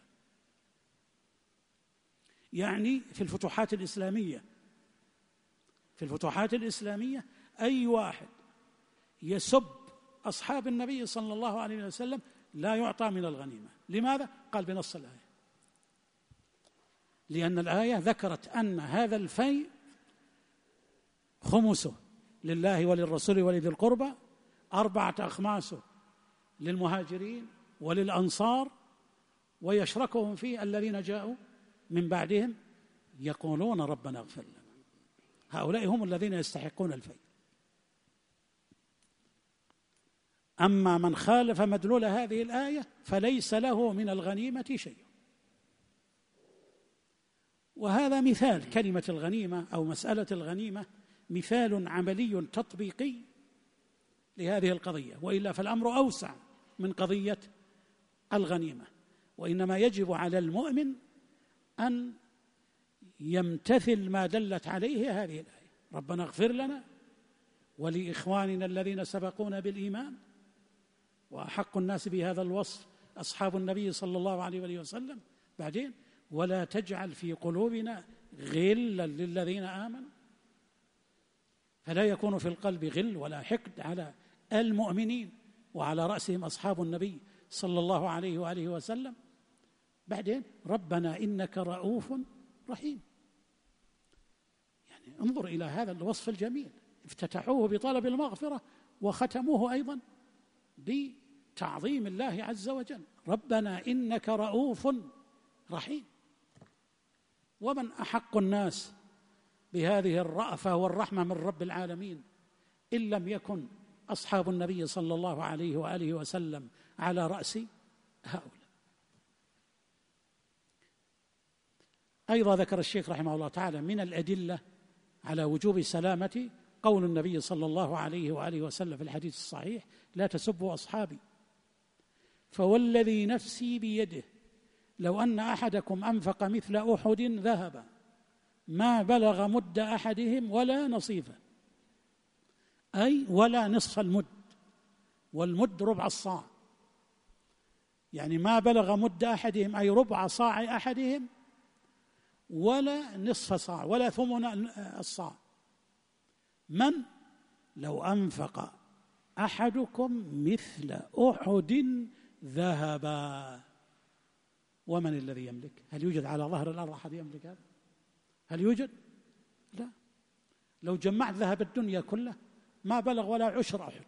يعني في الفتوحات الإسلامية في الفتوحات الإسلامية أي واحد يسب أصحاب النبي صلى الله عليه وسلم لا يعطى من الغنيمة. لماذا؟ قال بنص الآية، لأن الآية ذكرت أن هذا الفيء خمسه لله وللرسول ولذي القربى، أربعة أخماسه للمهاجرين وللأنصار، ويشركهم فيه الذين جاءوا من بعدهم يقولون ربنا اغفر لنا. هؤلاء هم الذين يستحقون الفيء. أما من خالف مدلول هذه الآية فليس له من الغنيمة شيء. وهذا مثال، كلمة الغنيمة أو مسألة الغنيمة مثال عملي تطبيقي لهذه القضية، وإلا فالأمر أوسع من قضية الغنيمة. وإنما يجب على المؤمن أن يمتثل ما دلت عليه هذه الآية: ربنا اغفر لنا ولإخواننا الذين سبقونا بالإيمان. وأحق الناس بهذا الوصف أصحاب النبي صلى الله عليه وآله وسلم. بعدين: ولا تجعل في قلوبنا غلا للذين آمنوا. فلا يكون في القلب غل ولا حقد على المؤمنين، وعلى رأسهم أصحاب النبي صلى الله عليه وآله وسلم. بعدين: ربنا إنك رؤوف رحيم. يعني انظر إلى هذا الوصف الجميل، افتتحوه بطلب المغفرة وختموه أيضا بتعظيم الله عز وجل: ربنا إنك رؤوف رحيم. ومن أحق الناس بهذه الرأفة والرحمة من رب العالمين إن لم يكن أصحاب النبي صلى الله عليه وآله وسلم على رأس هؤلاء. أيضا ذكر الشيخ رحمه الله تعالى من الأدلة على وجوب سلامة قول النبي صلى الله عليه وآله وسلم في الحديث الصحيح: لا تسبوا أصحابي فوالذي نفسي بيده لو أن أحدكم أنفق مثل أحد ذهبا ما بلغ مد أحدهم ولا نصيفه، أي ولا نصف المد، والمد ربع الصاع، يعني ما بلغ مد أحدهم أي ربع صاع أحدهم ولا نصف صاع ولا ثمن الصاع. من لو أنفق أحدكم مثل أحد ذهبا. ومن الذي يملك؟ هل يوجد على ظهر الأرض أحد يملك هذا؟ هل يوجد؟ لا. لو جمعت ذهب الدنيا كله ما بلغ ولا عشر أحد.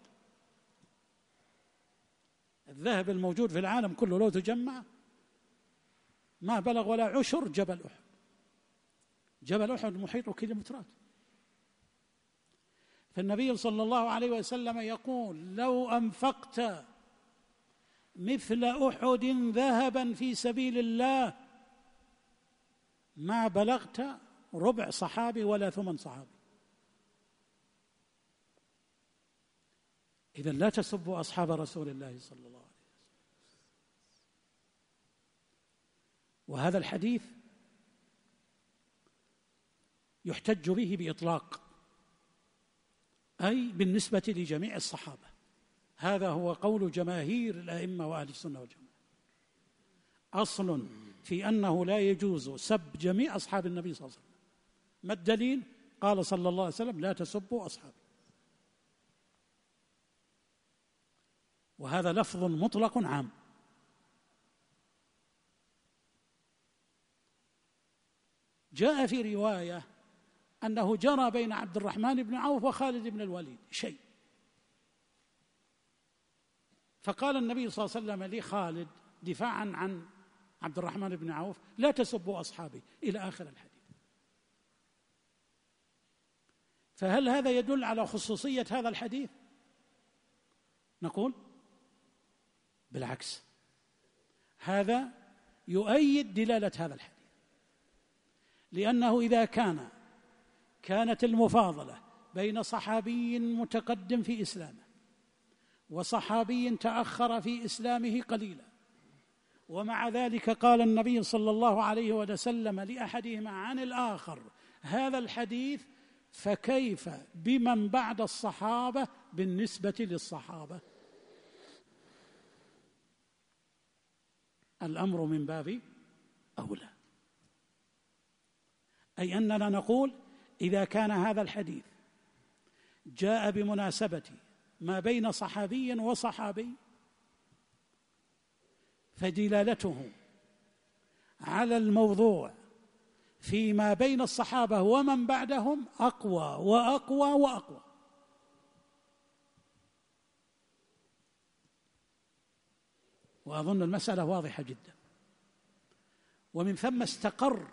الذهب الموجود في العالم كله لو تجمع ما بلغ ولا عشر جبل أحد. جبل أحد محيط كيلومترات. فالنبي صلى الله عليه وسلم يقول: لو أنفقت مثل أحد ذهبا في سبيل الله ما بلغت ربع صحابي ولا ثمن صحابي. إذن لا تسبوا أصحاب رسول الله صلى الله عليه وسلم. وهذا الحديث يحتج به بإطلاق، أي بالنسبة لجميع الصحابة. هذا هو قول جماهير الأئمة وأهل السنة والجماعة. أصل في أنه لا يجوز سب جميع أصحاب النبي صلى الله عليه وسلم. ما الدليل؟ قال صلى الله عليه وسلم: لا تسبوا أصحابي. وهذا لفظ مطلق عام. جاء في رواية أنه جرى بين عبد الرحمن بن عوف وخالد بن الوليد شيء، فقال النبي صلى الله عليه وسلم لخالد دفاعا عن عبد الرحمن بن عوف: لا تسبوا أصحابي، إلى آخر الحديث. فهل هذا يدل على خصوصية هذا الحديث؟ نقول بالعكس، هذا يؤيد دلالة هذا الحديث، لأنه إذا كان كانت المفاضلة بين صحابي متقدم في إسلامه وصحابي تأخر في إسلامه قليلا، ومع ذلك قال النبي صلى الله عليه وسلم لأحدهما عن الآخر هذا الحديث، فكيف بمن بعد الصحابة بالنسبة للصحابة؟ الأمر من باب أولى. أي أننا نقول إذا كان هذا الحديث جاء بمناسبة ما بين صحابي وصحابي فدلالته على الموضوع فيما بين الصحابة ومن بعدهم أقوى وأقوى وأقوى. وأظن المسألة واضحة جدا. ومن ثم استقر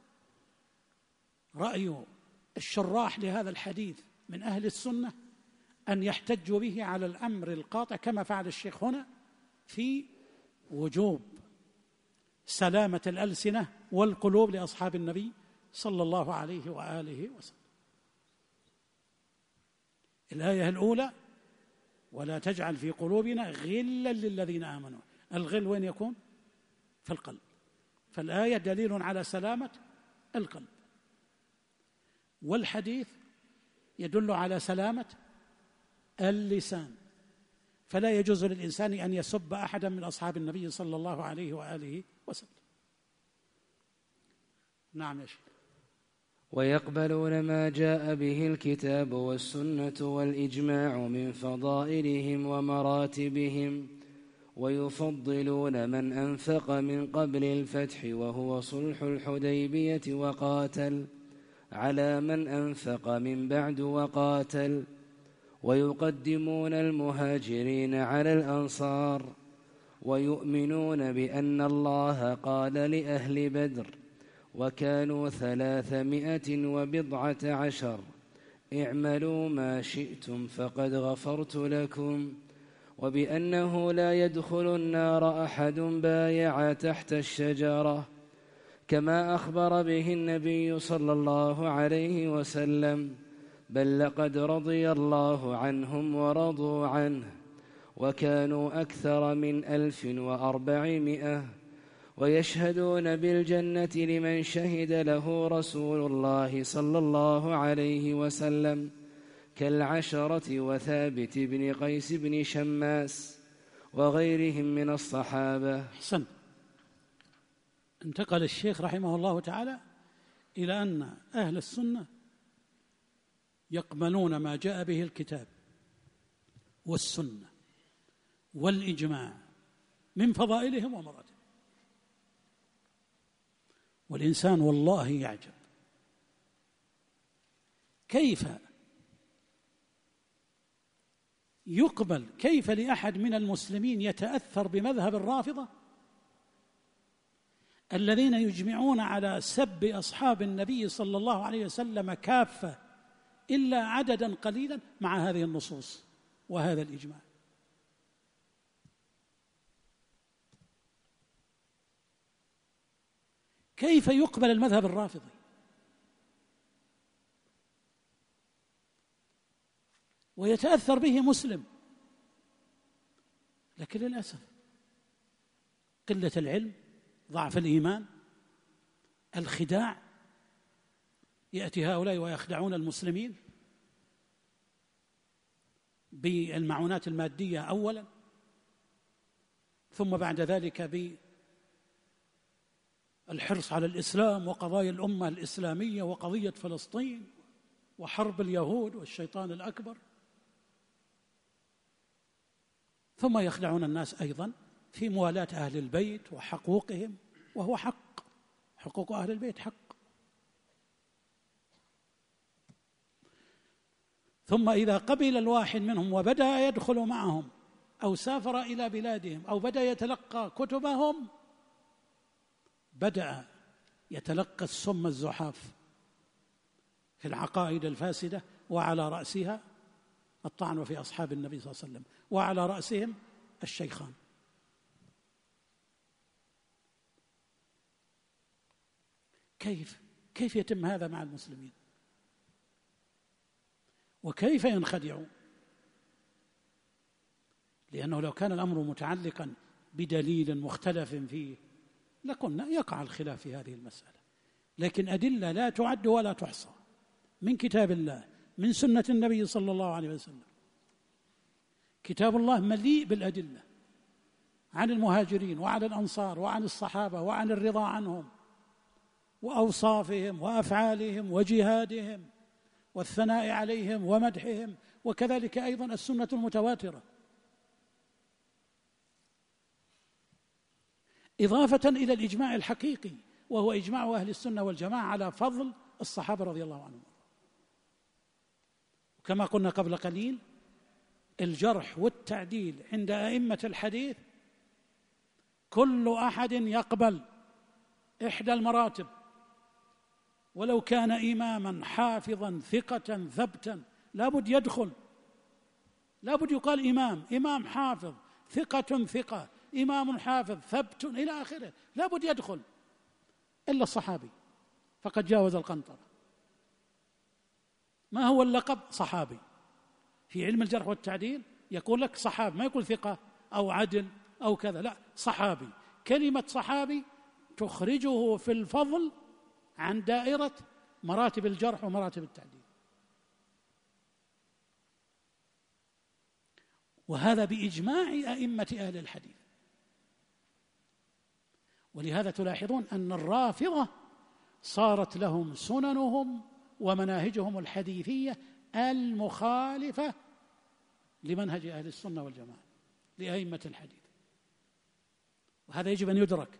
رأي الشراح لهذا الحديث من أهل السنة أن يحتجوا به على الأمر القاطع كما فعل الشيخ هنا في وجوب سلامة الألسنة والقلوب لأصحاب النبي صلى الله عليه وآله وسلم. الآية الأولى: ولا تجعل في قلوبنا غلا للذين آمنوا. الغل وين يكون؟ في القلب. فالآية دليل على سلامة القلب، والحديث يدل على سلامة اللسان، فلا يجوز للإنسان أن يسب أحدا من أصحاب النبي صلى الله عليه وآله وسلم. نعم يا شيخ. ويقبلون ما جاء به الكتاب والسنة والإجماع من فضائلهم ومراتبهم، ويفضلون من أنفق من قبل الفتح وهو صلح الحديبية وقاتل على من أنفق من بعد وقاتل، ويقدمون المهاجرين على الأنصار، ويؤمنون بأن الله قال لأهل بدر وكانوا ثلاثمائة وبضعة عشر: اعملوا ما شئتم فقد غفرت لكم، وبأنه لا يدخل النار أحد بايع تحت الشجرة، كما أخبر به النبي صلى الله عليه وسلم: بل لقد رضي الله عنهم ورضوا عنه، وكانوا أكثر من ألف وأربعمائة، ويشهدون بالجنة لمن شهد له رسول الله صلى الله عليه وسلم كالعشرة وثابت بن قيس بن شماس وغيرهم من الصحابة. أحسن. انتقل الشيخ رحمه الله تعالى إلى أن أهل السنة يقبلون ما جاء به الكتاب والسنة والإجماع من فضائلهم ومراتبهم. والإنسان والله يعجب كيف يقبل، كيف لأحد من المسلمين يتأثر بمذهب الرافضة الذين يجمعون على سب أصحاب النبي صلى الله عليه وسلم كافة إلا عددا قليلا مع هذه النصوص وهذا الإجماع. كيف يقبل المذهب الرافضي ويتأثر به مسلم؟ لكن للأسف قلة العلم، ضعف الإيمان، الخداع، يأتي هؤلاء ويخدعون المسلمين بالمعونات المادية أولا، ثم بعد ذلك بالحرص على الإسلام وقضايا الأمة الإسلامية وقضية فلسطين وحرب اليهود والشيطان الأكبر، ثم يخدعون الناس أيضا في موالاة أهل البيت وحقوقهم، وهو حق، حقوق أهل البيت حق. ثم إذا قبل الواحد منهم وبدأ يدخل معهم أو سافر إلى بلادهم أو بدأ يتلقى كتبهم، بدأ يتلقى السم الزحاف في العقائد الفاسدة، وعلى رأسها الطعن في أصحاب النبي صلى الله عليه وسلم، وعلى رأسهم الشيخان. كيف كيف يتم هذا مع المسلمين؟ وكيف ينخدعون؟ لأنه لو كان الأمر متعلقا بدليل مختلف فيه لقلنا يقع الخلاف في هذه المسألة، لكن أدلة لا تعد ولا تحصى من كتاب الله، من سنة النبي صلى الله عليه وسلم. كتاب الله مليء بالأدلة عن المهاجرين وعن الأنصار وعن الصحابة وعن الرضا عنهم وأوصافهم وأفعالهم وجهادهم والثناء عليهم ومدحهم، وكذلك أيضا السنة المتواترة، إضافة إلى الإجماع الحقيقي وهو إجماع أهل السنة والجماعة على فضل الصحابة رضي الله عنهم. كما قلنا قبل قليل، الجرح والتعديل عند أئمة الحديث كل أحد يقبل إحدى المراتب، ولو كان إماما حافظا ثقة ثبتا لابد يدخل، لابد يقال إمام، إمام حافظ ثقة ثقة، إمام حافظ ثبت إلى آخره، لابد يدخل، إلا الصحابي فقد جاوز القنطرة. ما هو اللقب؟ صحابي. في علم الجرح والتعديل يقول لك صحابي، ما يقول ثقة أو عدل أو كذا، لا، صحابي. كلمة صحابي تخرجه في الفضل عن دائرة مراتب الجرح ومراتب التعديل، وهذا بإجماع أئمة أهل الحديث. ولهذا تلاحظون أن الرافضة صارت لهم سننهم ومناهجهم الحديثية المخالفة لمنهج أهل السنة والجماعة لأئمة الحديث، وهذا يجب أن يدرك.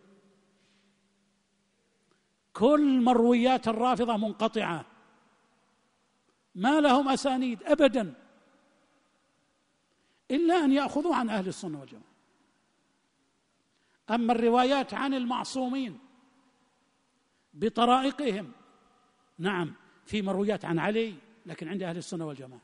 كل مرويات الرافضة منقطعة، ما لهم أسانيد أبدا إلا أن يأخذوا عن أهل السنة والجماعة. أما الروايات عن المعصومين بطرائقهم، نعم في مرويات عن علي، لكن عند أهل السنة والجماعة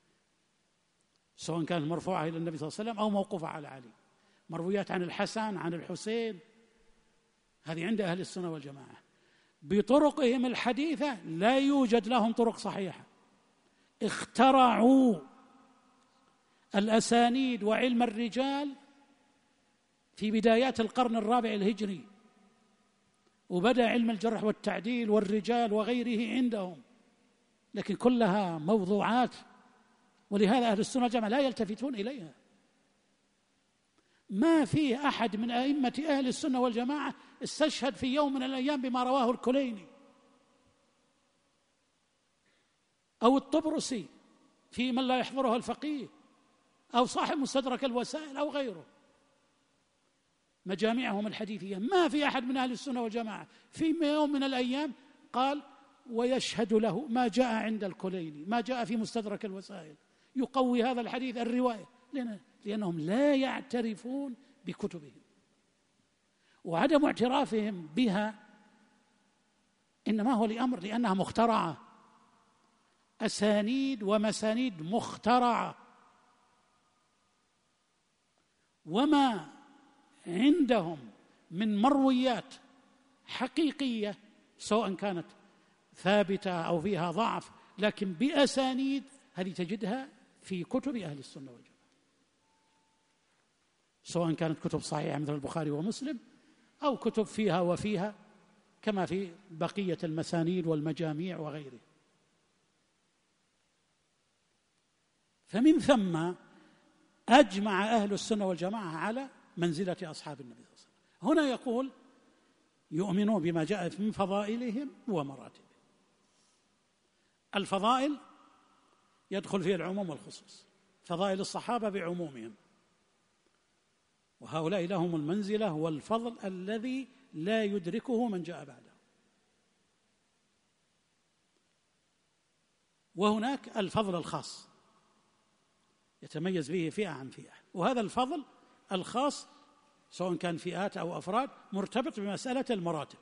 سواء كانت مرفوعة إلى النبي صلى الله عليه وسلم أو موقوفة على علي. مرويات عن الحسن عن الحسين هذه عند أهل السنة والجماعة بطرقهم الحديثة، لا يوجد لهم طرق صحيحة. اخترعوا الأسانيد وعلم الرجال في بدايات القرن الرابع الهجري، وبدأ علم الجرح والتعديل والرجال وغيره عندهم، لكن كلها موضوعات، ولهذا أهل السنة والجماعة لا يلتفتون إليها. ما في أحد من أئمة أهل السنة والجماعة استشهد في يوم من الأيام بما رواه الكليني أو الطبرسي في من لا يحضره الفقيه أو صاحب مستدرك الوسائل أو غيره، مجامعهم الحديثية. ما في أحد من أهل السنة والجماعة في يوم من الأيام قال ويشهد له ما جاء عند الكليني، ما جاء في مستدرك الوسائل، يقوي هذا الحديث الرواية، لأنهم لا يعترفون بكتبهم، وعدم اعترافهم بها إنما هو لأمر لأنها مخترعة، أسانيد ومسانيد مخترعة، وما عندهم من مرويات حقيقية سواء كانت ثابتة أو فيها ضعف لكن بأسانيد، هذه تجدها في كتب أهل السنة والجماعة، سواء كانت كتب صحيحة مثل البخاري ومسلم أو كتب فيها وفيها كما في بقية المسانيد والمجاميع وغيره. فمن ثم أجمع أهل السنة والجماعة على منزلة أصحاب النبي صلى الله عليه وسلم. هنا يقول يؤمنون بما جاء من فضائلهم ومراتبهم. الفضائل يدخل فيه العموم والخصوص، فضائل الصحابة بعمومهم، وهؤلاء لهم المنزلة والفضل الذي لا يدركه من جاء بعده. وهناك الفضل الخاص يتميز به فئة عن فئة، وهذا الفضل الخاص سواء كان فئات أو أفراد مرتبط بمسألة المراتب.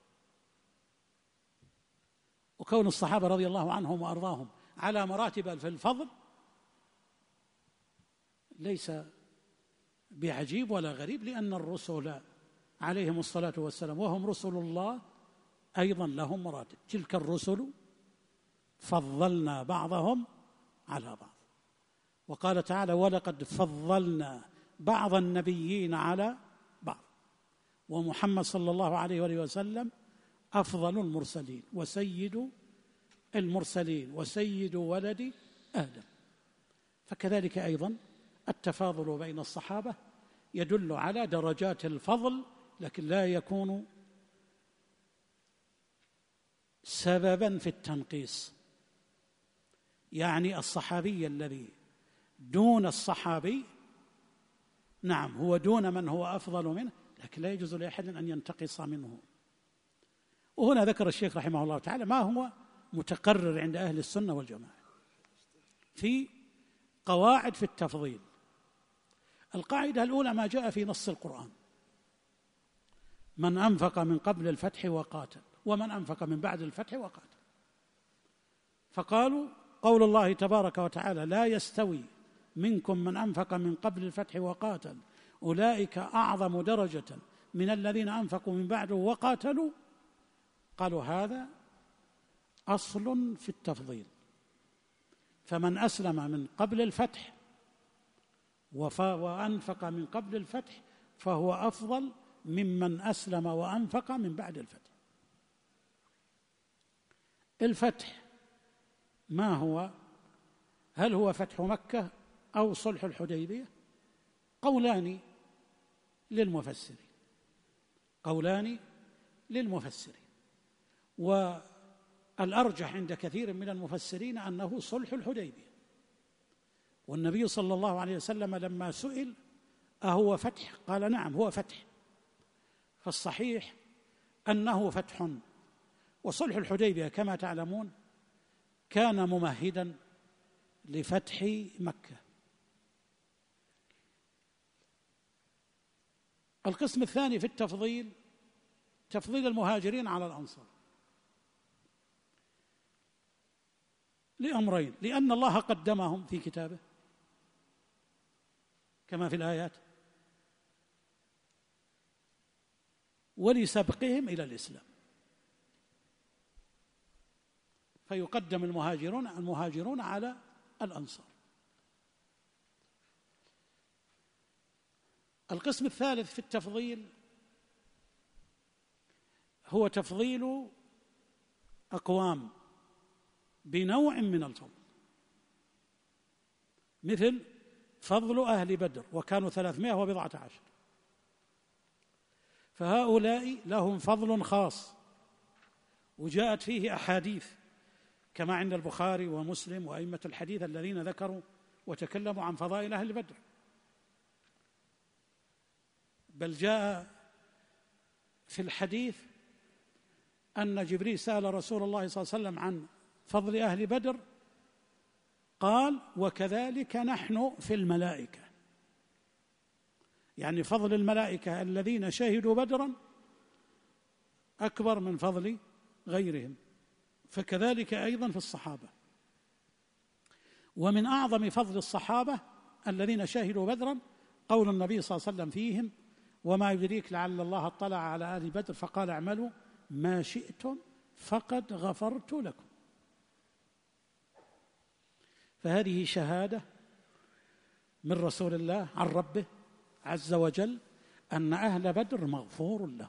وكون الصحابة رضي الله عنهم وأرضاهم على مراتب في الفضل ليس بعجيب ولا غريب، لأن الرسل عليهم الصلاة والسلام وهم رسل الله أيضا لهم مراتب. تلك الرسل فضلنا بعضهم على بعض، وقال تعالى ولقد فضلنا بعض النبيين على بعض، ومحمد صلى الله عليه وآله وسلم أفضل المرسلين وسيد المرسلين وسيد ولد آدم. فكذلك أيضا التفاضل بين الصحابة يدل على درجات الفضل، لكن لا يكون سببا في التنقيص. يعني الصحابي الذي دون الصحابي نعم هو دون من هو أفضل منه، لكن لا يجوز لأحد أن ينتقص منه. وهنا ذكر الشيخ رحمه الله تعالى ما هو متقرر عند أهل السنة والجماعة في قواعد في التفضيل. القاعدة الأولى ما جاء في نص القرآن، من أنفق من قبل الفتح وقاتل ومن أنفق من بعد الفتح وقاتل. فقالوا قول الله تبارك وتعالى لا يستوي منكم من أنفق من قبل الفتح وقاتل أولئك أعظم درجة من الذين أنفقوا من بعده وقاتلوا، قالوا هذا أصل في التفضيل، فمن أسلم من قبل الفتح وأنفق من قبل الفتح فهو أفضل ممن أسلم وأنفق من بعد الفتح. الفتح ما هو؟ هل هو فتح مكة أو صلح الحديبية؟ قولان للمفسرين قولان للمفسرين والأرجح عند كثير من المفسرين أنه صلح الحديبية. والنبي صلى الله عليه وسلم لما سئل أهو فتح قال نعم هو فتح، فالصحيح أنه فتح. وصلح الحديبية كما تعلمون كان ممهدا لفتح مكة. القسم الثاني في التفضيل تفضيل المهاجرين على الأنصار لأمرين: لأن الله قدمهم في كتابه كما في الآيات، ولسبقهم إلى الإسلام، فيقدم المهاجرون المهاجرون على الأنصار. القسم الثالث في التفضيل هو تفضيل أقوام بنوع من الفضل، مثل فضل أهل بدر وكانوا ثلاثمائة وبضعة عشر، فهؤلاء لهم فضل خاص وجاءت فيه أحاديث كما عند البخاري ومسلم وأئمة الحديث الذين ذكروا وتكلموا عن فضائل أهل بدر. بل جاء في الحديث أن جبريل سأل رسول الله صلى الله عليه وسلم عن فضل أهل بدر قال وكذلك نحن في الملائكة، يعني فضل الملائكة الذين شهدوا بدرا أكبر من فضل غيرهم، فكذلك أيضا في الصحابة. ومن أعظم فضل الصحابة الذين شهدوا بدرا قول النبي صلى الله عليه وسلم فيهم وما يدريك لعل الله اطلع على آل بدر فقال اعملوا ما شئتم فقد غفرت لكم. فهذه شهادة من رسول الله عن ربه عز وجل أن أهل بدر مغفور لهم.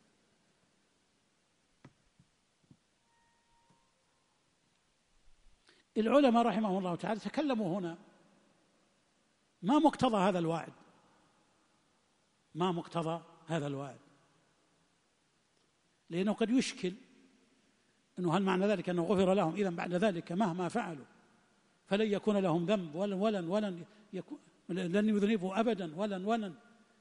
العلماء رحمهم الله تعالى تكلموا هنا ما مقتضى هذا الوعد، ما مقتضى هذا الوعد، لأنه قد يشكل أنه هل معنى ذلك أنه غفر لهم إذن بعد ذلك مهما فعلوا فلن يكون لهم ذنب ولن ولن ولن يكون لن يذنبوا أبدا ولن ولن.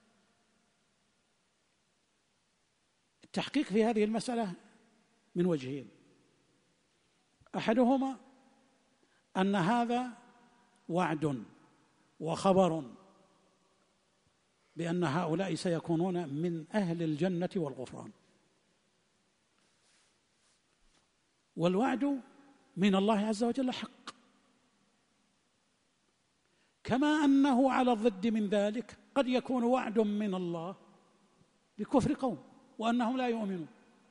التحقيق في هذه المسألة من وجهين: أحدهما أن هذا وعد وخبر بأن هؤلاء سيكونون من أهل الجنة والغفران، والوعد من الله عز وجل حق، كما أنه على الضد من ذلك قد يكون وعد من الله بكفر قوم وأنهم لا يؤمنون.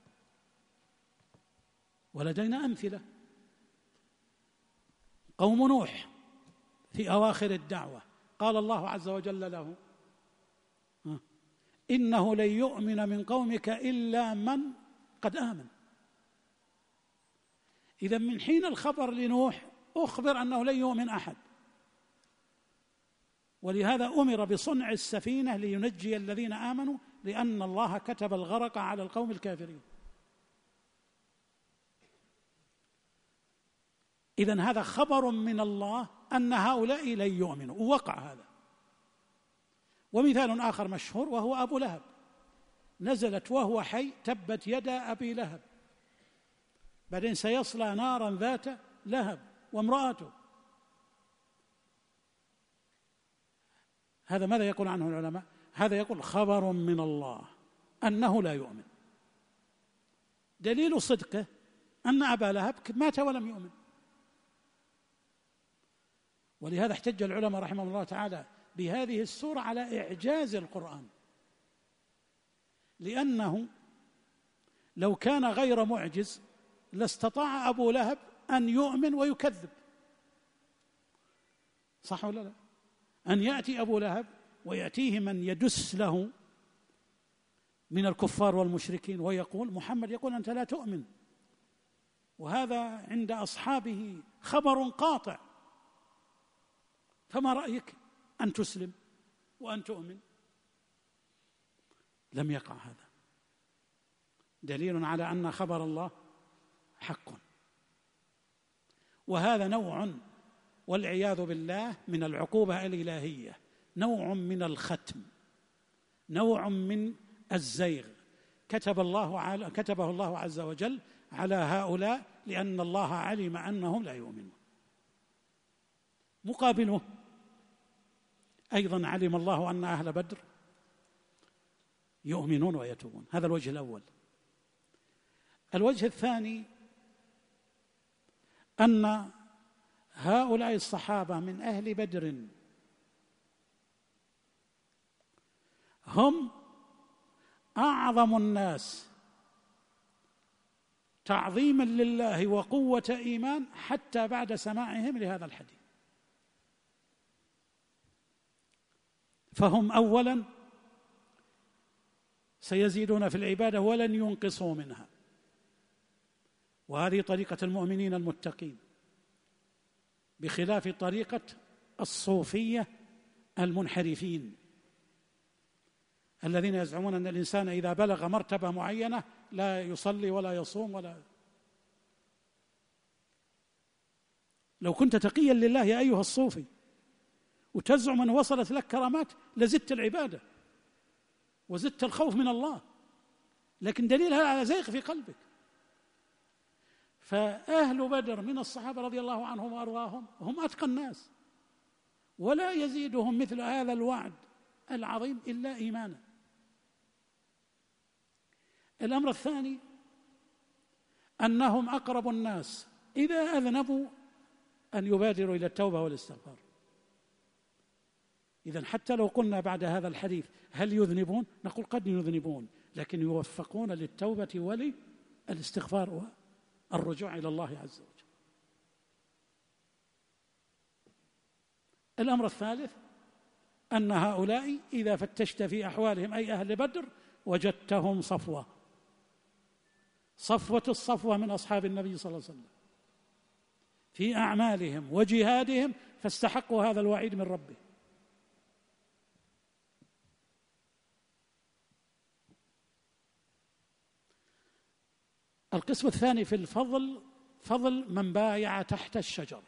ولدينا أمثلة: قوم نوح في أواخر الدعوة قال الله عز وجل له إنه لن يؤمن من قومك إلا من قد آمن. إذا من حين الخبر لنوح أخبر أنه لن يؤمن أحد، ولهذا أمر بصنع السفينة لينجي الذين آمنوا لأن الله كتب الغرق على القوم الكافرين. إذن هذا خبر من الله أن هؤلاء لن يؤمنوا، ووقع هذا. ومثال آخر مشهور وهو أبو لهب، نزلت وهو حي تبت يدا أبي لهب، بعدين سيصلى نارا ذات لهب وامرأته. هذا ماذا يقول عنه العلماء؟ هذا يقول خبر من الله أنه لا يؤمن. دليل صدقه أن أبا لهب مات ولم يؤمن. ولهذا احتج العلماء رحمهم الله تعالى بهذه السورة على إعجاز القرآن، لأنه لو كان غير معجز لاستطاع أبو لهب أن يؤمن ويكذب، صح ولا لا؟ أن يأتي أبو لهب ويأتيه من يدس له من الكفار والمشركين ويقول محمد يقول أنت لا تؤمن، وهذا عند أصحابه خبر قاطع، فما رأيك أن تسلم وأن تؤمن؟ لم يقع هذا، دليل على أن خبر الله حق. وهذا نوع والعياذ بالله من العقوبة الإلهية، نوع من الختم، نوع من الزيغ كتب الله على كتبه الله عز وجل على هؤلاء، لأن الله علم أنهم لا يؤمنون. مقابله أيضا علم الله أن أهل بدر يؤمنون ويتوبون. هذا الوجه الأول. الوجه الثاني أن هؤلاء الصحابة من أهل بدر هم أعظم الناس تعظيما لله وقوة إيمان حتى بعد سماعهم لهذا الحديث. فهم أولا سيزيدون في العبادة ولن ينقصوا منها، وهذه طريقة المؤمنين المتقين، بخلاف طريقة الصوفية المنحرفين الذين يزعمون أن الإنسان إذا بلغ مرتبة معينة لا يصلي ولا يصوم ولا. لو كنت تقيا لله يا أيها الصوفي وتزعم أن وصلت لك كرامات لزدت العبادة وزدت الخوف من الله، لكن دليل هذا على زيغ في قلبك. فأهل بدر من الصحابة رضي الله عنهم وأرضاهم هم أتقى الناس، ولا يزيدهم مثل هذا الوعد العظيم إلا إيمانا. الأمر الثاني أنهم أقرب الناس إذا أذنبوا أن يبادروا إلى التوبة والاستغفار. إذن حتى لو قلنا بعد هذا الحديث هل يذنبون؟ نقول قد يذنبون، لكن يوفقون للتوبة وللاستغفار والرجوع إلى الله عز وجل. الأمر الثالث أن هؤلاء إذا فتشت في أحوالهم أي أهل بدر وجدتهم صفوة، صفوة الصفوة من أصحاب النبي صلى الله عليه وسلم في أعمالهم وجهادهم، فاستحقوا هذا الوعيد من ربه. القسم الثاني في الفضل فضل من بايع تحت الشجرة،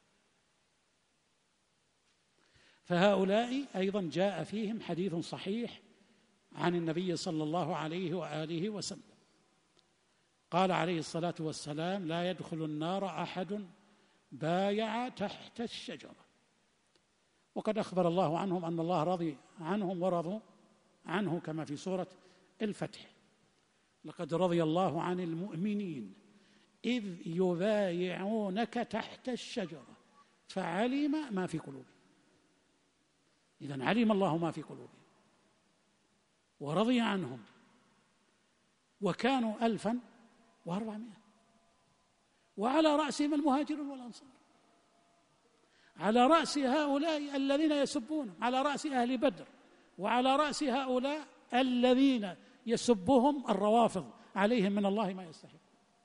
فهؤلاء أيضا جاء فيهم حديث صحيح عن النبي صلى الله عليه وآله وسلم، قال عليه الصلاة والسلام: لا يدخل النار أحد بايع تحت الشجرة. وقد أخبر الله عنهم أن الله رضي عنهم ورضوا عنه كما في سورة الفتح: لقد رضي الله عن المؤمنين إذ يبايعونك تحت الشجرة فعلم ما في قلوبهم. إذن علم الله ما في قلوبهم ورضي عنهم، وكانوا ألفا وأربعمائة، وعلى رأسهم المهاجرون والأنصار، على رأس هؤلاء الذين يسبون، على رأس أهل بدر، وعلى رأس هؤلاء الذين يسبهم الروافض عليهم من الله ما يستحق.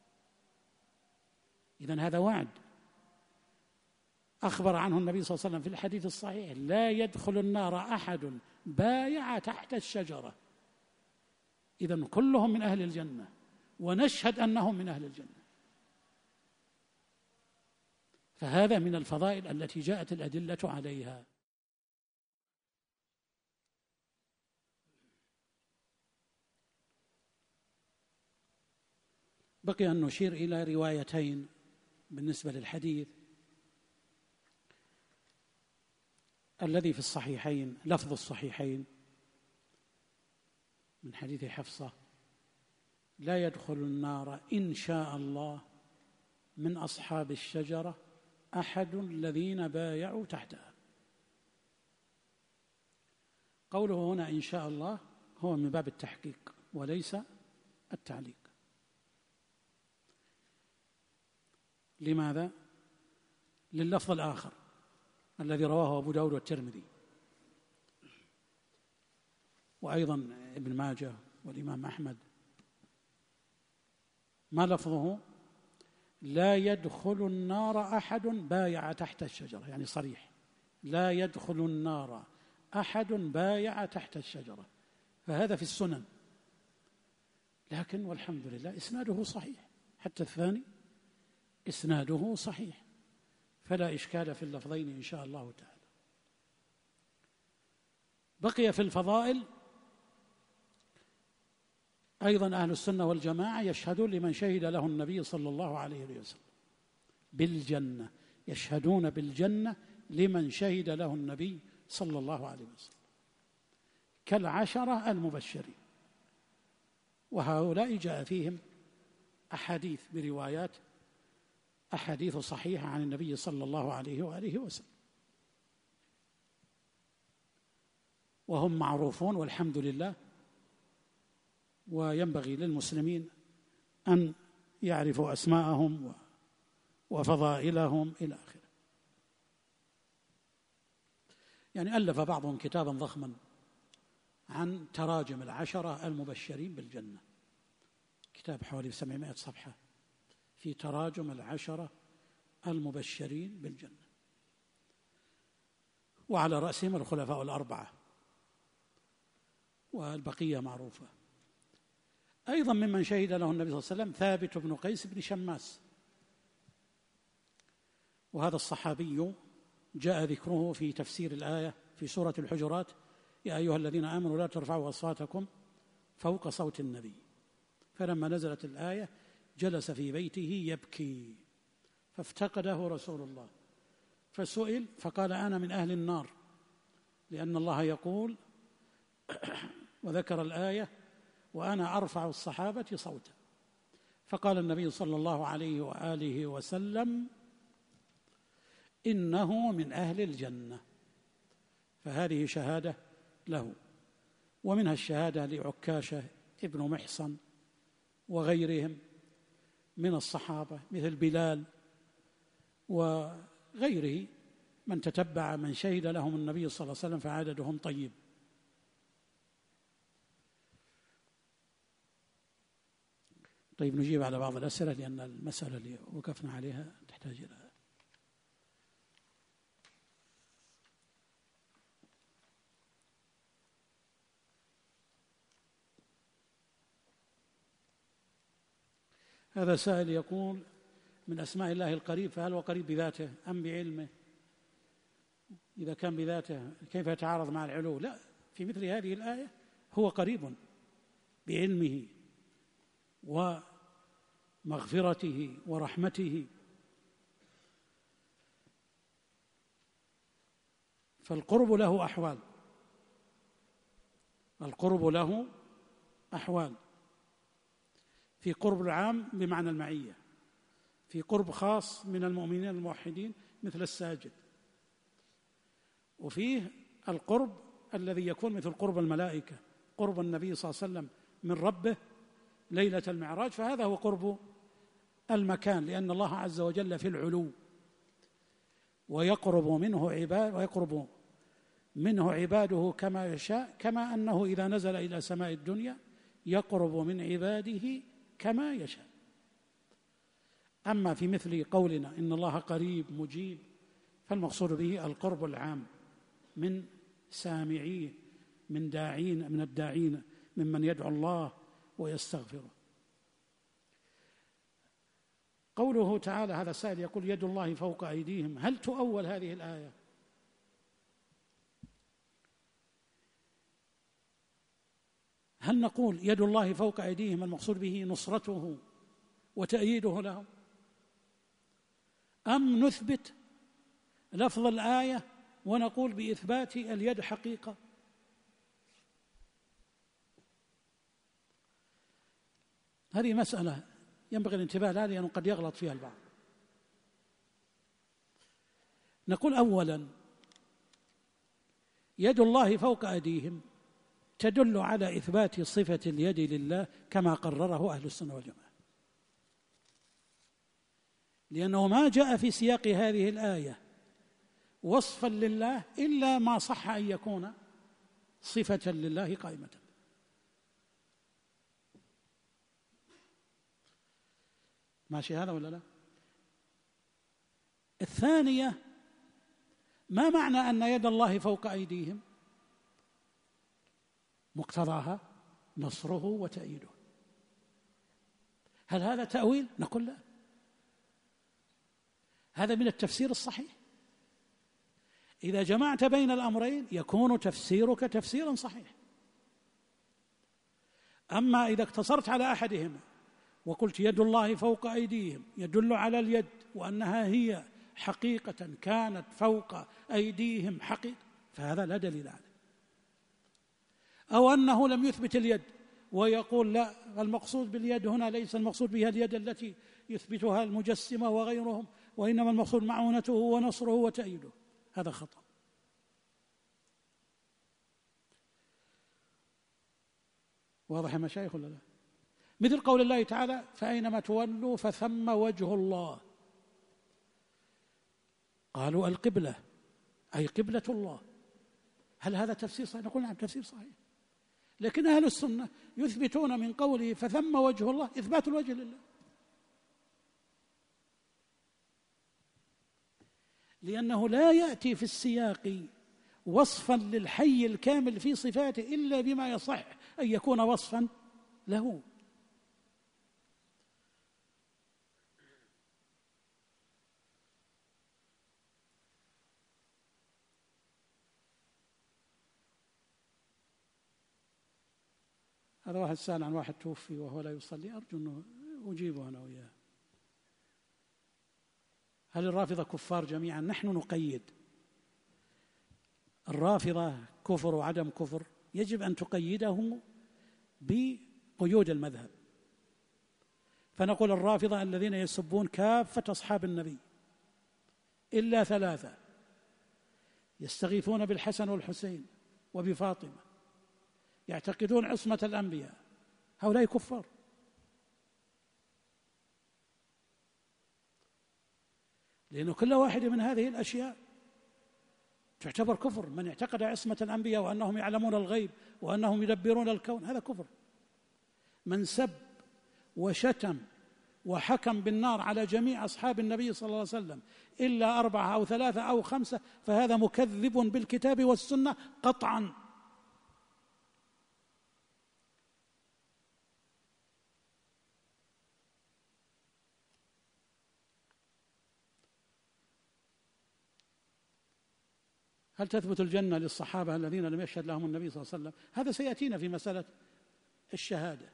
إذن هذا وعد أخبر عنه النبي صلى الله عليه وسلم في الحديث الصحيح: لا يدخل النار أحد بايع تحت الشجرة. إذن كلهم من أهل الجنة، ونشهد أنهم من أهل الجنة. فهذا من الفضائل التي جاءت الأدلة عليها. بقي أن نشير إلى روايتين بالنسبة للحديث. الذي في الصحيحين، لفظ الصحيحين: من حديث حفصة: لا يدخل النار إن شاء الله من أصحاب الشجرة أحد الذين بايعوا تحتها. قوله هنا إن شاء الله هو من باب التحقيق وليس التعليق. لماذا؟ لللفظ الآخر الذي رواه أبو داود والترمذي وأيضا ابن ماجه والإمام أحمد. ما لفظه؟ لا يدخل النار أحد بايع تحت الشجرة، يعني صريح: لا يدخل النار أحد بايع تحت الشجرة. فهذا في السنن، لكن والحمد لله إسناده صحيح، حتى الثاني إسناده صحيح، فلا إشكال في اللفظين إن شاء الله تعالى. بقي في الفضائل أيضا أهل السنة والجماعة يشهدون لمن شهد له النبي صلى الله عليه وسلم بالجنة، يشهدون بالجنة لمن شهد له النبي صلى الله عليه وسلم كالعشرة المبشرين، وهؤلاء جاء فيهم أحاديث بروايات، أحاديث صحيحة عن النبي صلى الله عليه وآله وسلم، وهم معروفون والحمد لله، وينبغي للمسلمين أن يعرفوا أسماءهم وفضائلهم إلى آخره. يعني ألف بعضهم كتابا ضخما عن تراجم العشرة المبشرين بالجنة، كتاب حوالي سبعمائة صفحة في تراجم العشرة المبشرين بالجنة، وعلى رأسهم الخلفاء الأربعة، والبقية معروفة. أيضا ممن شهد له النبي صلى الله عليه وسلم ثابت بن قيس بن شماس، وهذا الصحابي جاء ذكره في تفسير الآية في سورة الحجرات: يا أيها الذين آمنوا لا ترفعوا أصواتكم فوق صوت النبي. فلما نزلت الآية جلس في بيته يبكي، فافتقده رسول الله، فسئل فقال: أنا من أهل النار، لأن الله يقول وذكر الآية: وأنا أرفع الصحابة صوتا. فقال النبي صلى الله عليه وآله وسلم: إنه من أهل الجنة. فهذه شهادة له، ومنها الشهادة لعكاشة ابن محصن وغيرهم من الصحابة مثل بلال وغيره من تتبع من شهد لهم النبي صلى الله عليه وسلم فعددهم طيب. طيب نجيب على بعض الأسئلة لأن المسألة اللي وقفنا عليها تحتاج إلى هذا سائل يقول: من أسماء الله القريب، فهل هو قريب بذاته أم بعلمه؟ إذا كان بذاته كيف يتعارض مع العلو؟ لا، في مثل هذه الآية هو قريب بعلمه ومغفرته ورحمته، فالقرب له أحوال، القرب له أحوال، في قرب العام بمعنى المعية، في قرب خاص من المؤمنين الموحدين مثل الساجد، وفيه القرب الذي يكون مثل قرب الملائكة، قرب النبي صلى الله عليه وسلم من ربه ليلة المعراج، فهذا هو قرب المكان، لأن الله عز وجل في العلو ويقرب منه عباد ويقرب منه عباده كما يشاء، كما أنه إذا نزل إلى سماء الدنيا يقرب من عباده كما يشاء. أما في مثل قولنا إن الله قريب مجيب، فالمقصود به القرب العام من سامعيه، من داعين، من الداعين، ممن يدعو الله ويستغفره. قوله تعالى، هذا سائل يقول: يد الله فوق أيديهم، هل تؤول هذه الآية؟ هل نقول يد الله فوق أيديهم المقصود به نصرته وتأييده لهم، أم نثبت لفظ الآية ونقول بإثبات اليد حقيقة؟ هذه مسألة ينبغي الانتباه لها لأنه قد يغلط فيها البعض. نقول أولا يد الله فوق أيديهم تدل على إثبات صفة اليد لله كما قرره أهل السنة والجماعة، لأنه ما جاء في سياق هذه الآية وصفا لله إلا ما صح أن يكون صفة لله قائمة. ماشي هذا ولا لا؟ الثانية، ما معنى أن يد الله فوق أيديهم؟ مقتضاها نصره وتأييده. هل هذا تأويل؟ نقول لا، هذا من التفسير الصحيح. إذا جمعت بين الأمرين يكون تفسيرك تفسيرا صحيح. أما إذا اقتصرت على أحدهما وقلت يد الله فوق أيديهم يدل على اليد وأنها هي حقيقة كانت فوق أيديهم حقيقة، فهذا لا دليل عليه. أو أنه لم يثبت اليد ويقول لا، المقصود باليد هنا ليس المقصود بها اليد التي يثبتها المجسمة وغيرهم، وإنما المقصود معونته ونصره وتأييده، هذا خطأ. واضح يا مشايخ ولا لا؟ مثل قول الله تعالى فأينما تولوا فثم وجه الله، قالوا القبلة أي قبلة الله. هل هذا تفسير صحيح؟ نقول نعم تفسير صحيح، لكن أهل السنة يثبتون من قوله فثم وجه الله إثبات الوجه لله، لأنه لا يأتي في السياق وصفا للحي الكامل في صفاته إلا بما يصح أن يكون وصفا له. هذا واحد سأل عن واحد توفي وهو لا يصلي، أرجو أنه أجيبه أنا وياه. هل الرافضة كفار جميعا؟ نحن نقيد الرافضة كفر وعدم كفر، يجب أن تقيده بقيود المذهب. فنقول الرافضة الذين يسبون كافة أصحاب النبي إلا ثلاثة، يستغيثون بالحسن والحسين وبفاطمة، يعتقدون عصمة الأنبياء، هؤلاء كفار. لأن كل واحد من هذه الأشياء تعتبر كفر. من اعتقد عصمة الأنبياء وأنهم يعلمون الغيب وأنهم يدبرون الكون هذا كفر. من سب وشتم وحكم بالنار على جميع أصحاب النبي صلى الله عليه وسلم إلا أربعة أو ثلاثة أو خمسة فهذا مكذب بالكتاب والسنة قطعا. هل تثبت الجنة للصحابة الذين لم يشهد لهم النبي صلى الله عليه وسلم؟ هذا سيأتينا في مسألة الشهادة.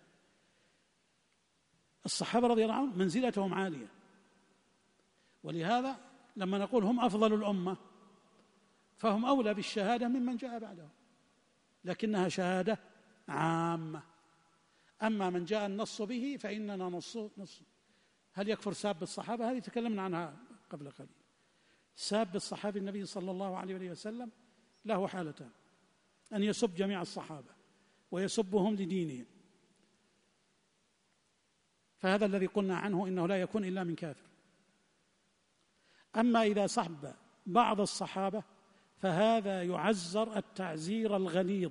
الصحابة رضي الله عنهم منزلتهم عالية، ولهذا لما نقول هم أفضل الأمة فهم أولى بالشهادة ممن جاء بعدهم، لكنها شهادة عامة. أما من جاء النص به فإننا نص نص. هل يكفر ساب الصحابة؟ هذه تكلمنا عنها قبل قليل. ساب الصحابي النبي صلى الله عليه وسلم له حالتان: أن يسب جميع الصحابة ويسبهم لدينهم، فهذا الذي قلنا عنه إنه لا يكون إلا من كافر. أما إذا صحب بعض الصحابة فهذا يعزر التعزير الغليظ،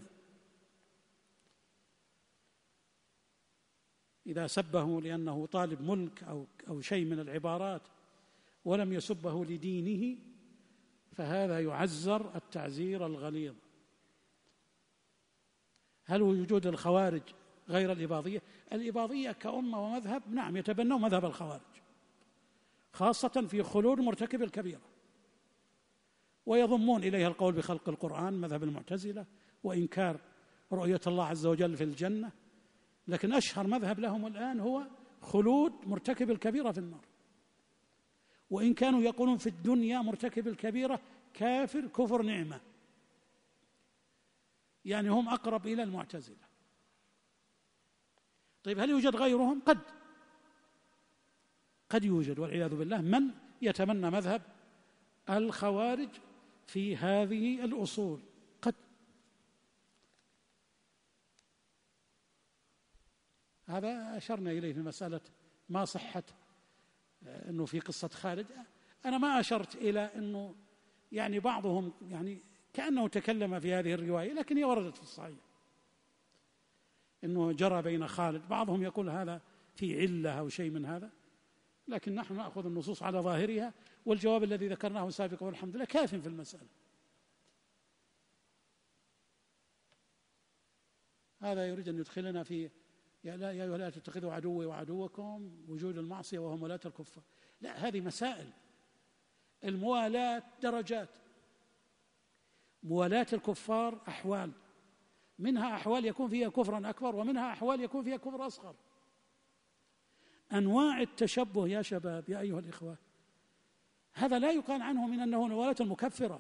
إذا سبه لأنه طالب ملك أو أو شيء من العبارات ولم يسبه لدينه فهذا يعزر التعزير الغليظ. هل وجود الخوارج غير الإباضية؟ الإباضية كأمة ومذهب نعم يتبنوا مذهب الخوارج، خاصة في خلود مرتكب الكبيرة، ويضمون إليها القول بخلق القرآن مذهب المعتزلة وإنكار رؤية الله عز وجل في الجنة. لكن أشهر مذهب لهم الآن هو خلود مرتكب الكبيرة في النار، وإن كانوا يقولون في الدنيا مرتكب الكبيرة كافر كفر نعمة، يعني هم أقرب إلى المعتزلة. طيب هل يوجد غيرهم؟ قد قد يوجد والعياذ بالله من يتبنى مذهب الخوارج في هذه الأصول، قد. هذا أشرنا إليه في مسألة ما صحة أنه في قصة خالد. أنا ما أشرت إلى أنه يعني بعضهم يعني كأنه تكلم في هذه الرواية، لكن هي وردت في الصحيح أنه جرى بين خالد. بعضهم يقول هذا في علة أو شيء من هذا، لكن نحن نأخذ النصوص على ظاهرها، والجواب الذي ذكرناه سابقا والحمد لله كاف في المسألة. هذا يريد أن يدخلنا في يا لا يا أيها لا تتخذوا عدوي وعدوكم وجود المعصية وهم ولاة الكفار. لا، هذه مسائل. الموالاة درجات. موالاة الكفار أحوال، منها أحوال يكون فيها كفرا أكبر، ومنها أحوال يكون فيها كفر أصغر. أنواع التشبه يا شباب يا أيها الإخوة، هذا لا يقال عنه من أنه موالاة المكفرة.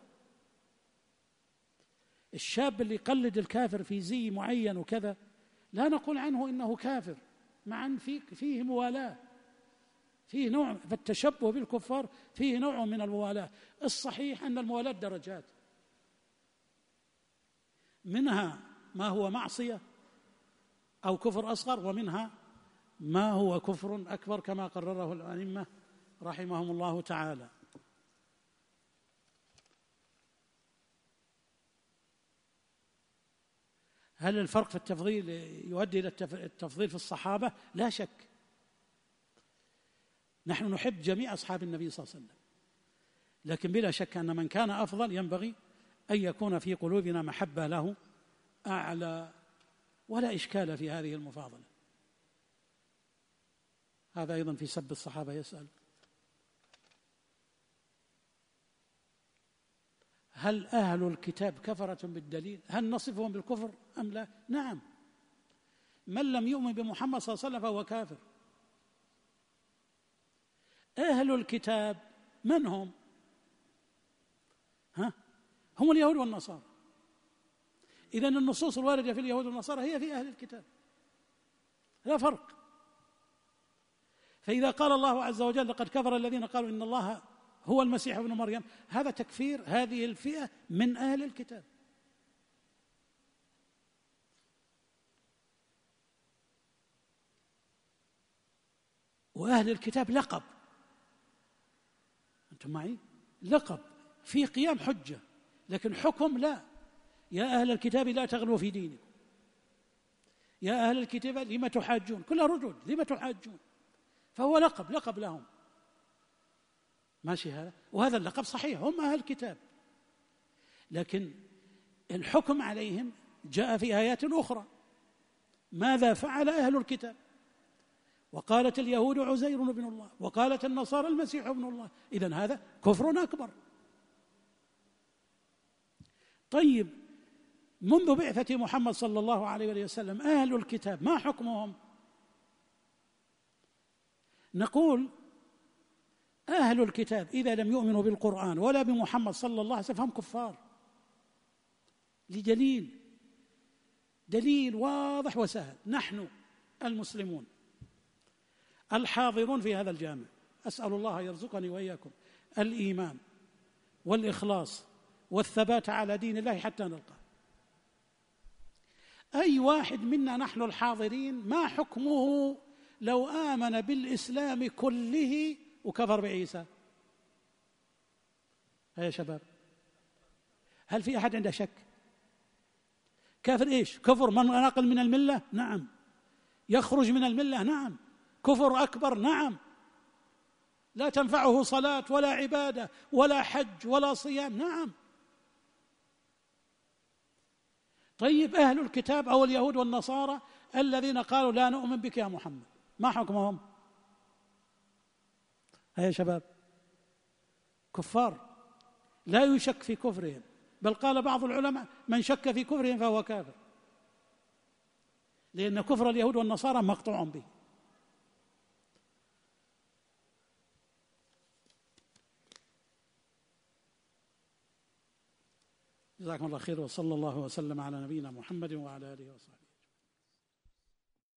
الشاب اللي يقلد الكافر في زي معين وكذا لا نقول عنه إنه كافر، مع أن فيه, فيه موالاة، فيه نوع، فالتشبه بالكفار فيه نوع من الموالاة. الصحيح أن الموالاة درجات، منها ما هو معصية أو كفر أصغر، ومنها ما هو كفر أكبر كما قرره الأئمة رحمهم الله تعالى. هل الفرق في التفضيل يؤدي إلى التفضيل في الصحابة؟ لا شك، نحن نحب جميع أصحاب النبي صلى الله عليه وسلم، لكن بلا شك أن من كان أفضل ينبغي أن يكون في قلوبنا محبة له أعلى، ولا إشكال في هذه المفاضلة. هذا أيضا في سب الصحابة يسأل: هل أهل الكتاب كفرة بالدليل؟ هل نصفهم بالكفر أم لا؟ نعم، من لم يؤمن بمحمد صلى الله عليه وسلم فهو كافر. أهل الكتاب من هم؟ ها؟ هم اليهود والنصارى. إذن النصوص الواردة في اليهود والنصارى هي في أهل الكتاب، لا فرق. فإذا قال الله عز وجل لقد كفر الذين قالوا إن الله هو المسيح ابن مريم، هذا تكفير هذه الفئة من أهل الكتاب. وأهل الكتاب لقب، أنتم معي؟ لقب في قيام حجة، لكن حكم لا. يا أهل الكتاب لا تغلوا في دينكم، يا أهل الكتاب لما تحاجون، كلها ردود، لما تحاجون، فهو لقب لقب لهم، ماشي هذا. وهذا اللقب صحيح، هم أهل الكتاب، لكن الحكم عليهم جاء في آيات أخرى. ماذا فعل أهل الكتاب؟ وقالت اليهود عزير بن الله، وقالت النصارى المسيح ابن الله، إذن هذا كفر أكبر. طيب، منذ بعثة محمد صلى الله عليه وسلم أهل الكتاب ما حكمهم؟ نقول أهل الكتاب إذا لم يؤمنوا بالقرآن ولا بمحمد صلى الله عليه وسلم فهم كفار، لدليل دليل واضح وسهل. نحن المسلمون الحاضرون في هذا الجامع، أسأل الله يرزقني وإياكم الإيمان والإخلاص والثبات على دين الله حتى نلقاه. أي واحد منا نحن الحاضرين ما حكمه لو آمن بالإسلام كله وكفر بعيسى؟ يا شباب، هل في أحد عنده شك؟ كافر إيش؟ كفر من ناقل من الملة؟ نعم. يخرج من الملة؟ نعم. كفر أكبر؟ نعم. لا تنفعه صلاة ولا عبادة ولا حج ولا صيام؟ نعم. طيب، أهل الكتاب أو اليهود والنصارى الذين قالوا لا نؤمن بك يا محمد، ما حكمهم؟ يا شباب، كفار لا يشك في كفرهم، بل قال بعض العلماء من شك في كفرهم فهو كافر، لأن كفر اليهود والنصارى مقطوع به. جزاكم الله خير، وصلى الله وسلم على نبينا محمد وعلى آله وصحبه.